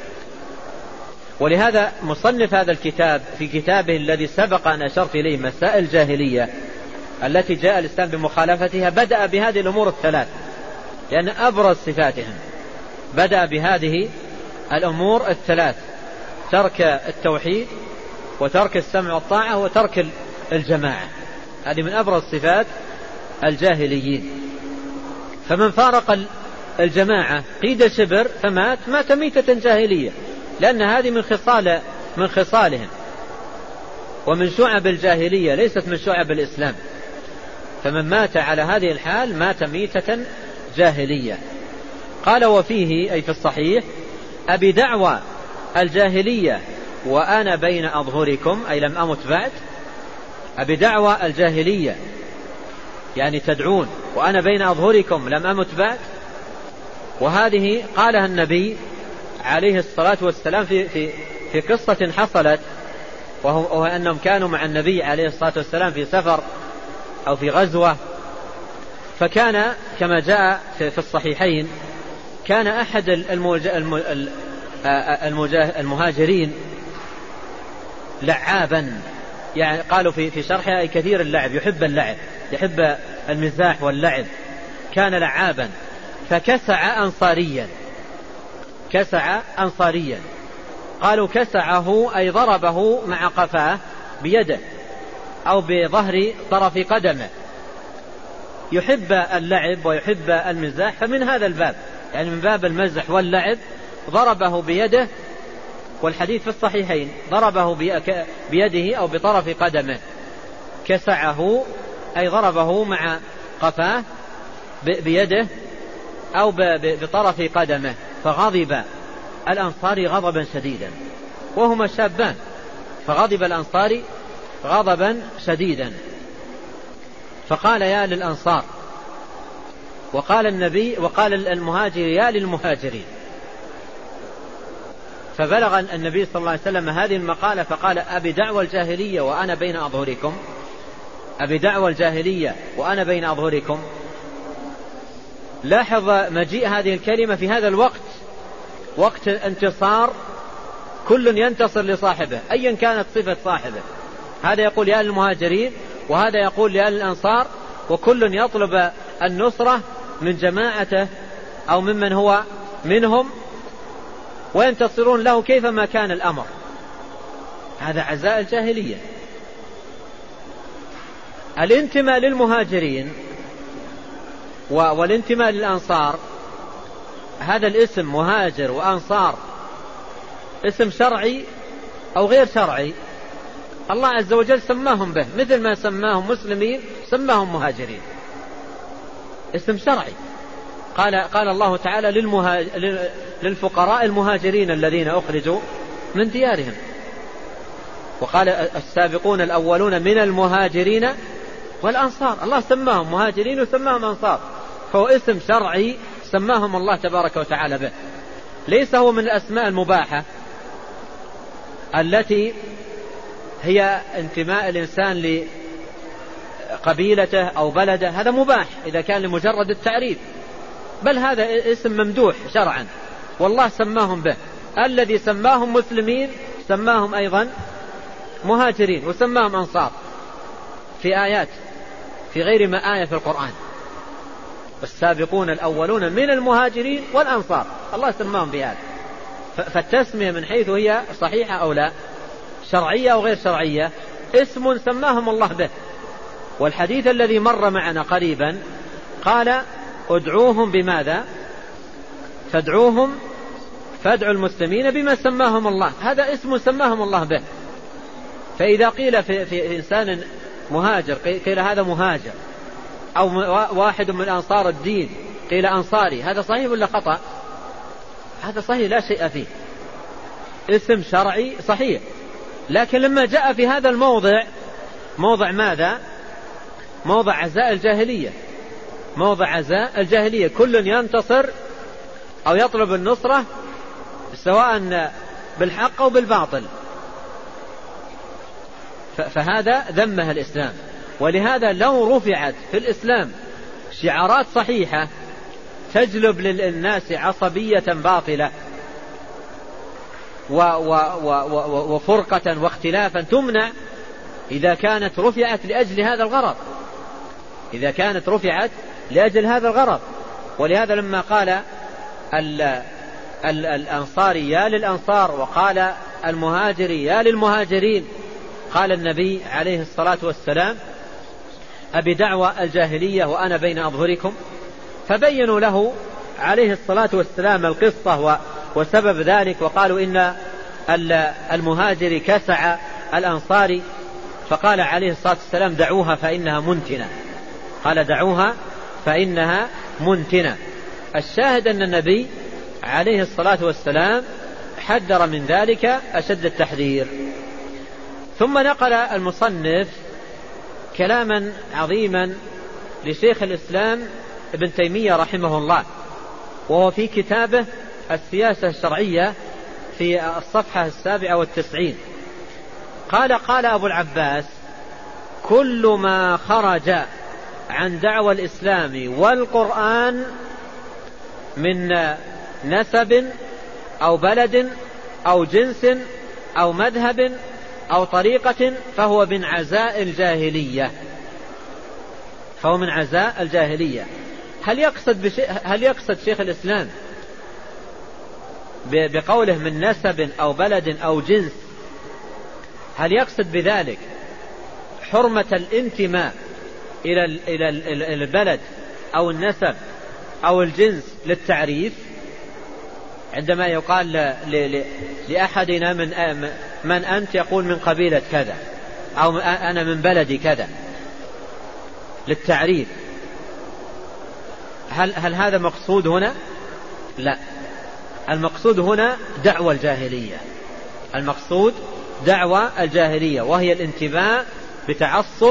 ولهذا مصنف هذا الكتاب في كتابه الذي سبق أن أشرت إليه مسائل الجاهلية التي جاء الإسلام بمخالفتها بدأ بهذه الأمور الثلاث، لأن أبرز صفاتهم بدأ بهذه الأمور الثلاث: ترك التوحيد، وترك السمع والطاعة، وترك الجماعة. هذه من أبرز صفات الجاهليين. فمن فارق الجماعة قيد شبر مات ميتة جاهلية، لأن هذه من خصالهم ومن شعب الجاهلية، ليست من شعب الإسلام. فمن مات على هذه الحال مات ميتة جاهلية. قال: وفيه أي في الصحيح: أبي دعوى الجاهلية وأنا بين أظهركم، أي لم أمت بعد. أبي دعوى الجاهلية يعني تدعون، وأنا بين أظهركم لم أمت بعد. وهذه قالها النبي عليه الصلاة والسلام في قصة حصلت، وهو أنهم كانوا مع النبي عليه الصلاة والسلام في سفر أو في غزوة. فكان كما جاء في الصحيحين كان أحد المهاجرين لعابا، يعني قالوا في شرحها أي كثير اللعب، يحب اللعب، يحب المزاح واللعب، كان لعابا. فكسع أنصاريا، قالوا كسعه أي ضربه مع قفاه بيده أو بظهر طرف قدمه. يحب اللعب ويحب المزاح، فمن هذا الباب، يعني من باب المزح واللعب، ضربه بيده. والحديث في الصحيحين: ضربه بيده أو بطرف قدمه. كسعه أي ضربه مع قفاه بيده أو بطرف قدمه. فغضب الأنصاري غضبا شديدا، وهما شابان، فغضب الأنصاري غضبا شديدا. فقال: يا للأنصار. وقال المهاجر: يا للمهاجرين. فبلغ النبي صلى الله عليه وسلم هذه المقالة فقال: أبي دعوى الجاهلية وأنا بين أظهركم. أبي دعوى الجاهلية وأنا بين أظهركم. لاحظ مجيء هذه الكلمة في هذا الوقت، وقت انتصار، كل ينتصر لصاحبه أيا كانت صفة صاحبه. هذا يقول يا للمهاجرين، وهذا يقول يا للأنصار، وكل يطلب النصرة من جماعته أو ممن هو منهم، وينتصرون له كيفما كان الأمر. هذا عزاء الجاهلية. الانتماء للمهاجرين والانتماء للأنصار، هذا الاسم مهاجر وأنصار اسم شرعي أو غير شرعي. الله عز وجل سماهم به، مثل ما سماهم مسلمين سماهم مهاجرين، اسم شرعي. قال الله تعالى للفقراء المهاجرين الذين أخرجوا من ديارهم، وقال السابقون الأولون من المهاجرين والأنصار. الله سماهم مهاجرين وسماهم أنصار، فهو اسم شرعي سماهم الله تبارك وتعالى به. ليس هو من الأسماء المباحة التي هي انتماء الإنسان لقبيلته أو بلده، هذا مباح إذا كان لمجرد التعريف، بل هذا اسم ممدوح شرعا، والله سماهم به. الذي سماهم مسلمين سماهم أيضا مهاجرين وسماهم أنصار في آيات، في غير ما آية في القرآن. السابقون الأولون من المهاجرين والأنصار، الله سماهم بهذا. فالتسمية من حيث هي صحيحة أو لا، شرعية أو غير شرعية، اسم سماهم الله به. والحديث الذي مر معنا قريبا قال: ادعوهم بماذا؟ فادعوا المسلمين بما سماهم الله. هذا اسم سماهم الله به. فإذا قيل في إنسان مهاجر قيل هذا مهاجر، أو واحد من أنصار الدين قيل أنصاري، هذا صحيح ولا خطأ؟ هذا صحيح لا شيء فيه، اسم شرعي صحيح. لكن لما جاء في هذا الموضع، موضع ماذا؟ موضع عزاء الجاهلية، موضع عزاء الجاهلية، كل ينتصر أو يطلب النصرة سواء بالحق أو بالباطل، فهذا ذمه الإسلام. ولهذا لو رفعت في الإسلام شعارات صحيحة تجلب للناس عصبية باطلة وفرقة واختلافا تمنع إذا كانت رفعت لأجل هذا الغرض، إذا كانت رفعت لأجل هذا الغرض. ولهذا لما قال الأنصاري يا للأنصار وقال المهاجري يا للمهاجرين، قال النبي عليه الصلاة والسلام أبي دعوى الجاهلية وأنا بين أظهركم، فبينوا له عليه الصلاة والسلام القصة وسبب ذلك، وقالوا إن المهاجر كسع الأنصاري، فقال عليه الصلاة والسلام دعوها فإنها منتنة، قال دعوها فإنها منتنة. الشاهد أن النبي عليه الصلاة والسلام حذر من ذلك أشد التحذير. ثم نقل المصنف كلاما عظيما لشيخ الإسلام ابن تيمية رحمه الله، وهو في كتابه السياسة الشرعية في الصفحة 97. قال أبو العباس كل ما خرج عن دعوى الإسلام والقرآن من نسب أو بلد أو جنس أو مذهب أو طريقة فهو من عزاء الجاهلية، فهو من عزاء الجاهلية. هل يقصد شيخ الإسلام بقوله من نسب أو بلد أو جنس، هل يقصد بذلك حرمة الانتماء إلى البلد أو النسب أو الجنس للتعريف؟ عندما يقال لأحدنا من أنت، يقول من قبيلة كذا أو أنا من بلدي كذا للتعريف، هل هذا مقصود هنا؟ لا، المقصود هنا دعوى الجاهلية، المقصود دعوى الجاهلية، وهي الانتماء بتعصب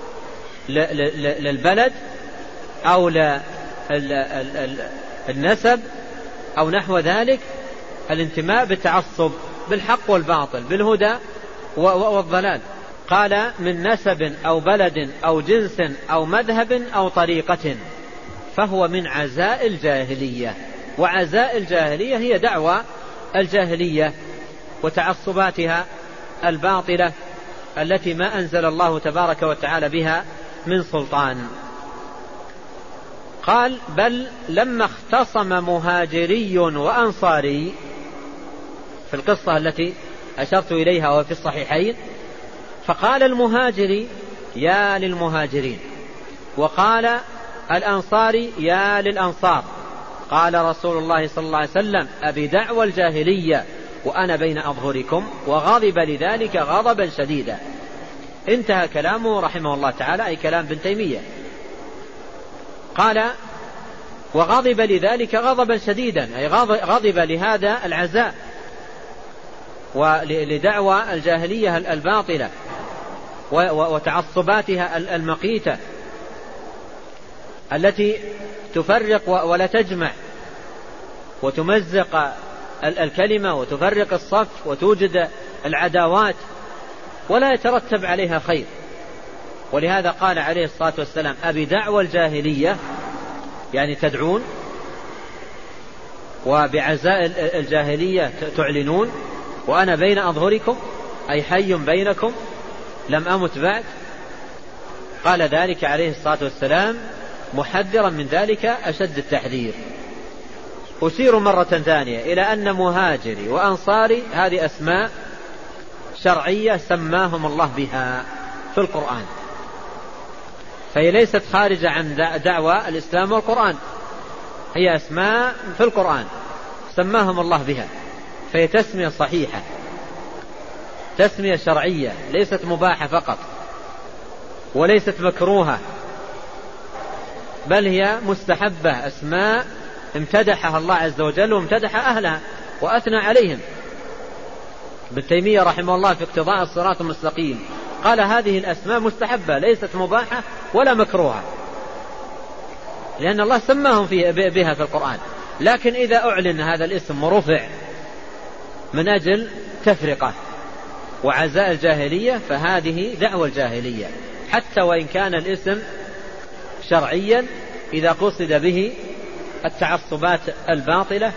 للبلد أو للنسب أو نحو ذلك، الانتماء بالتعصب بالحق والباطل بالهدى والضلال. قال من نسب أو بلد أو جنس أو مذهب أو طريقة فهو من عزاء الجاهلية. وعزاء الجاهلية هي دعوى الجاهلية وتعصباتها الباطلة التي ما أنزل الله تبارك وتعالى بها من سلطان. قال بل لما اختصم مهاجري وأنصاري في القصة التي أشرت إليها وفي الصحيحين، فقال المهاجري يا للمهاجرين وقال الأنصاري يا للأنصار، قال رسول الله صلى الله عليه وسلم أبي دعوى الجاهلية وأنا بين أظهركم، وغضب لذلك غضبا شديدا. انتهى كلامه رحمه الله تعالى، أي كلام ابن تيمية. قال وغضب لذلك غضبا شديدا، أي غضب لهذا العزاء ولدعوى الجاهلية الباطلة وتعصباتها المقيتة التي تفرق ولا تجمع وتمزق الكلمة وتفرق الصف وتوجد العداوات ولا يترتب عليها خير. ولهذا قال عليه الصلاة والسلام أبي دعوى الجاهلية، يعني تدعون وبعزاء الجاهلية تعلنون، وأنا بين أظهركم أي حي بينكم لم أمت بعد. قال ذلك عليه الصلاة والسلام محذرا من ذلك أشد التحذير. أشير مرة ثانية إلى أن مهاجري وأنصاري هذه أسماء شرعية سماهم الله بها في القرآن، فهي ليست خارجة عن دعوى الإسلام والقرآن، هي أسماء في القرآن سماهم الله بها، فهي تسمية صحيحة، تسمية شرعية ليست مباحة فقط وليست مكروهة، بل هي مستحبة، أسماء امتدحها الله عز وجل وامتدح أهلها وأثنى عليهم. ابن تيمية رحمه الله في اقتضاء الصراط المستقيم قال هذه الأسماء مستحبة ليست مباحة ولا مكروهة، لأن الله سماهم بها في القرآن. لكن إذا أعلن هذا الاسم ورفع من أجل تفرقة وعزاء الجاهلية فهذه دعوة الجاهلية، حتى وإن كان الاسم شرعيا إذا قصد به التعصبات الباطلة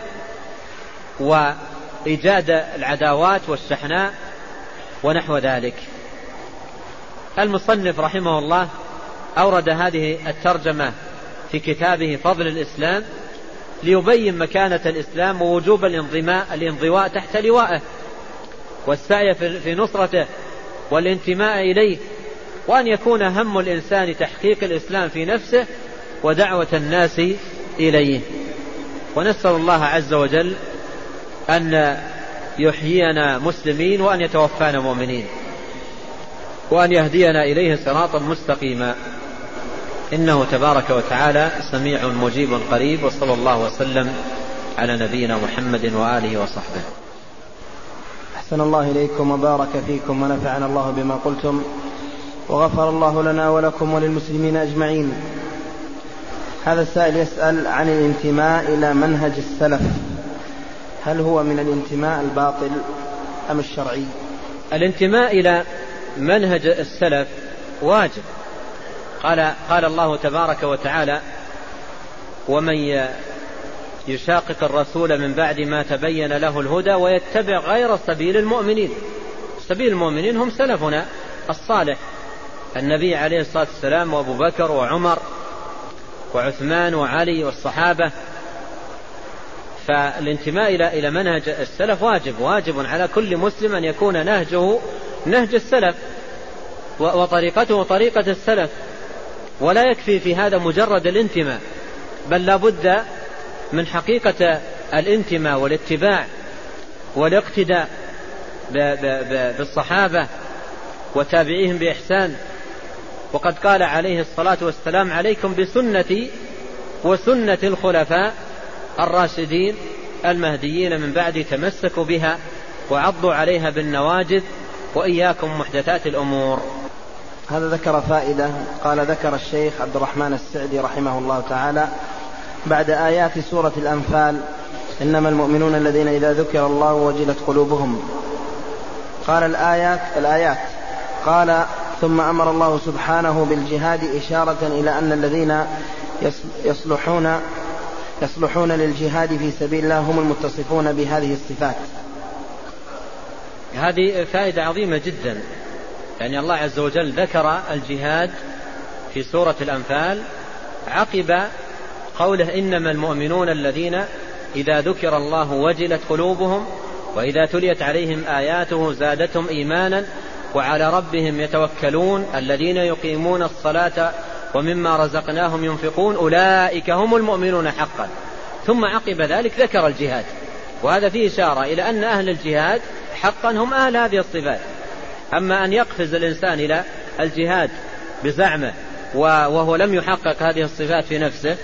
وإيجاد العداوات والشحناء ونحو ذلك. المصنف رحمه الله أورد هذه الترجمة في كتابه فضل الإسلام ليبين مكانة الإسلام ووجوب الانضواء تحت لوائه والسعي في نصرته والانتماء إليه، وأن يكون هم الإنسان تحقيق الإسلام في نفسه ودعوة الناس إليه. ونسأل الله عز وجل أن يحيينا مسلمين وأن يتوفانا مؤمنين وأن يهدينا إليه صراطا مستقيما، إنه تبارك وتعالى سميع مجيب قريب. وصلى الله وسلم على نبينا محمد وآله وصحبه. أحسن الله إليكم وبارك فيكم ونفعنا الله بما قلتم وغفر الله لنا ولكم وللمسلمين أجمعين. هذا السائل يسأل عن الانتماء إلى منهج السلف، هل هو من الانتماء الباطل أم الشرعي؟ الانتماء إلى منهج السلف واجب. قال الله تبارك وتعالى: ومن يشاقق الرسول من بعد ما تبين له الهدى ويتبع غير سبيل المؤمنين. سبيل المؤمنين هم سلفنا الصالح، النبي عليه الصلاة والسلام وأبو بكر وعمر وعثمان وعلي والصحابة. فالانتماء إلى منهج السلف واجب على كل مسلم أن يكون نهجه نهج السلف وطريقته طريقة السلف، ولا يكفي في هذا مجرد الانتماء، بل لا بد من حقيقة الانتماء والاتباع والاقتداء بالصحابة وتابعيهم بإحسان. وقد قال عليه الصلاة والسلام: عليكم بسنتي وسنة الخلفاء الراشدين المهديين من بعد، تمسكوا بها وعضوا عليها بالنواجذ وإياكم محدثات الأمور. هذا ذكر فائدة. قال: ذكر الشيخ عبد الرحمن السعدي رحمه الله تعالى بعد آيات سورة الأنفال: إنما المؤمنون الذين إذا ذكر الله وجلت قلوبهم. قال الآيات قال: ثم أمر الله سبحانه بالجهاد إشارة إلى أن الذين يصلحون للجهاد في سبيل الله هم المتصفون بهذه الصفات. هذه فائدة عظيمة جدا، يعني الله عز وجل ذكر الجهاد في سورة الأنفال عقب قوله: إنما المؤمنون الذين إذا ذكر الله وجلت قلوبهم وإذا تليت عليهم آياته زادتهم إيمانا وعلى ربهم يتوكلون الذين يقيمون الصلاة ومما رزقناهم ينفقون أولئك هم المؤمنون حقا. ثم عقب ذلك ذكر الجهاد، وهذا فيه إشارة إلى أن أهل الجهاد حقا هم أهل هذه الصفات. أما أن يقفز الإنسان إلى الجهاد بزعمه وهو لم يحقق هذه الصفات في نفسه،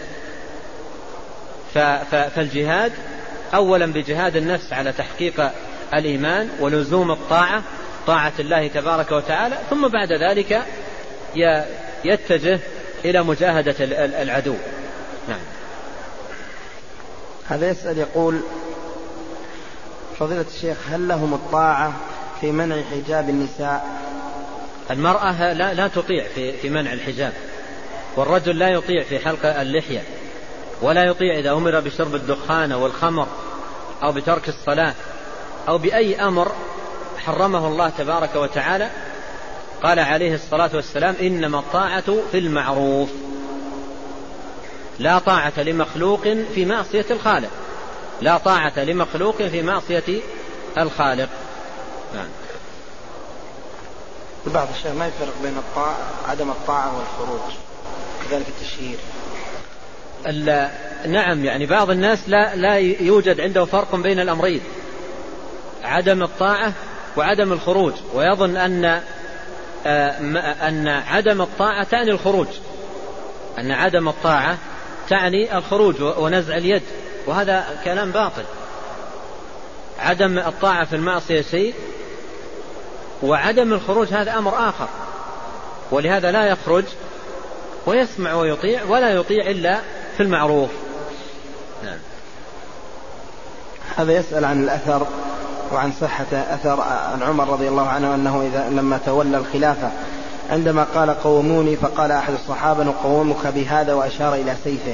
فالجهاد أولا بجهاد النفس على تحقيق الإيمان ولزوم طاعة الله تبارك وتعالى، ثم بعد ذلك يتجه إلى مجاهدة العدو. نعم. هذا يسأل يقول: فضيلة الشيخ، هل لهم الطاعة في منع حجاب النساء؟ المرأة لا تطيع في منع الحجاب، والرجل لا يطيع في حلق اللحية، ولا يطيع إذا أمر بشرب الدخان أو الخمر أو بترك الصلاة أو بأي أمر حرمه الله تبارك وتعالى. قال عليه الصلاة والسلام: إنما الطاعة في المعروف، لا طاعة لمخلوق في معصية الخالق، لا طاعة لمخلوق في معصية الخالق. نعم. بعض الشيء ما يفرق بين عدم الطاعة والخروج، كذلك التشهير. نعم، يعني بعض الناس لا يوجد عنده فرق بين الأمرين، عدم الطاعة وعدم الخروج، ويظن أن عدم الطاعة تعني الخروج، أن عدم الطاعة تعني الخروج ونزع اليد، وهذا كلام باطل. عدم الطاعة في المعصية شيء، وعدم الخروج هذا أمر آخر، ولهذا لا يخرج ويسمع ويطيع، ولا يطيع إلا في المعروف. نعم. هذا يسأل عن الأثر وعن صحة أثر عن عمر رضي الله عنه أنه لما تولى الخلافة عندما قال قوموني فقال أحد الصحابة نقومك بهذا وأشار إلى سيفه.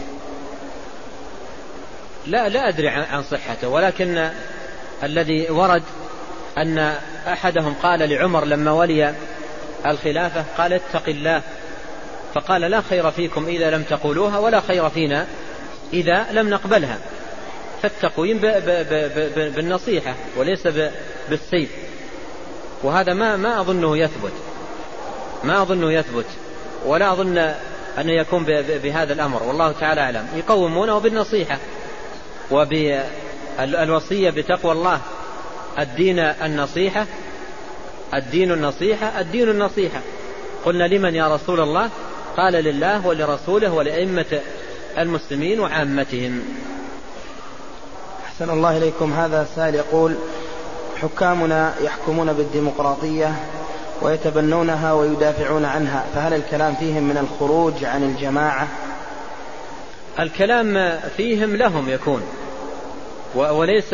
لا أدري عن صحته، ولكن الذي ورد أن أحدهم قال لعمر لما ولي الخلافة قال اتق الله، فقال لا خير فيكم إذا لم تقولوها ولا خير فينا إذا لم نقبلها. فالتقويم بالنصيحة وليس بالسيف، وهذا ما أظنه يثبت ولا أظن أن يكون بهذا الأمر، والله تعالى أعلم. يقومونه بالنصيحة وبالوصية بتقوى الله. الدين النصيحة. قلنا لمن يا رسول الله؟ قال لله ولرسوله ولأئمة المسلمين وعامتهم. أحسن الله إليكم. هذا سائل يقول حكامنا يحكمون بالديمقراطية ويتبنونها ويدافعون عنها، فهل الكلام فيهم من الخروج عن الجماعة؟ الكلام فيهم لهم يكون، وليس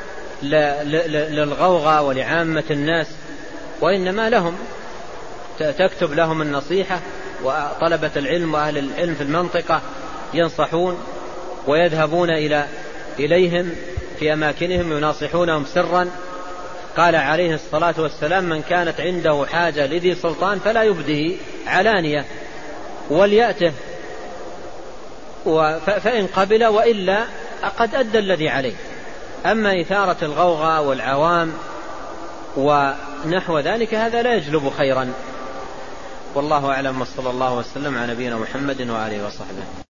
للغوغاء ولعامة الناس، وإنما لهم. تكتب لهم النصيحة، وطلبة العلم وأهل العلم في المنطقة ينصحون ويذهبون إليهم في أماكنهم يناصحونهم سرا. قال عليه الصلاة والسلام من كانت عنده حاجة لذي سلطان فلا يبده علانية وليأته، فإن قبل وإلا قد أدى الذي عليه. أما إثارة الغوغاء والعوام ونحو ذلك هذا لا يجلب خيرا. والله أعلم، وصلى الله وسلم على نبينا محمد وآله وصحبه.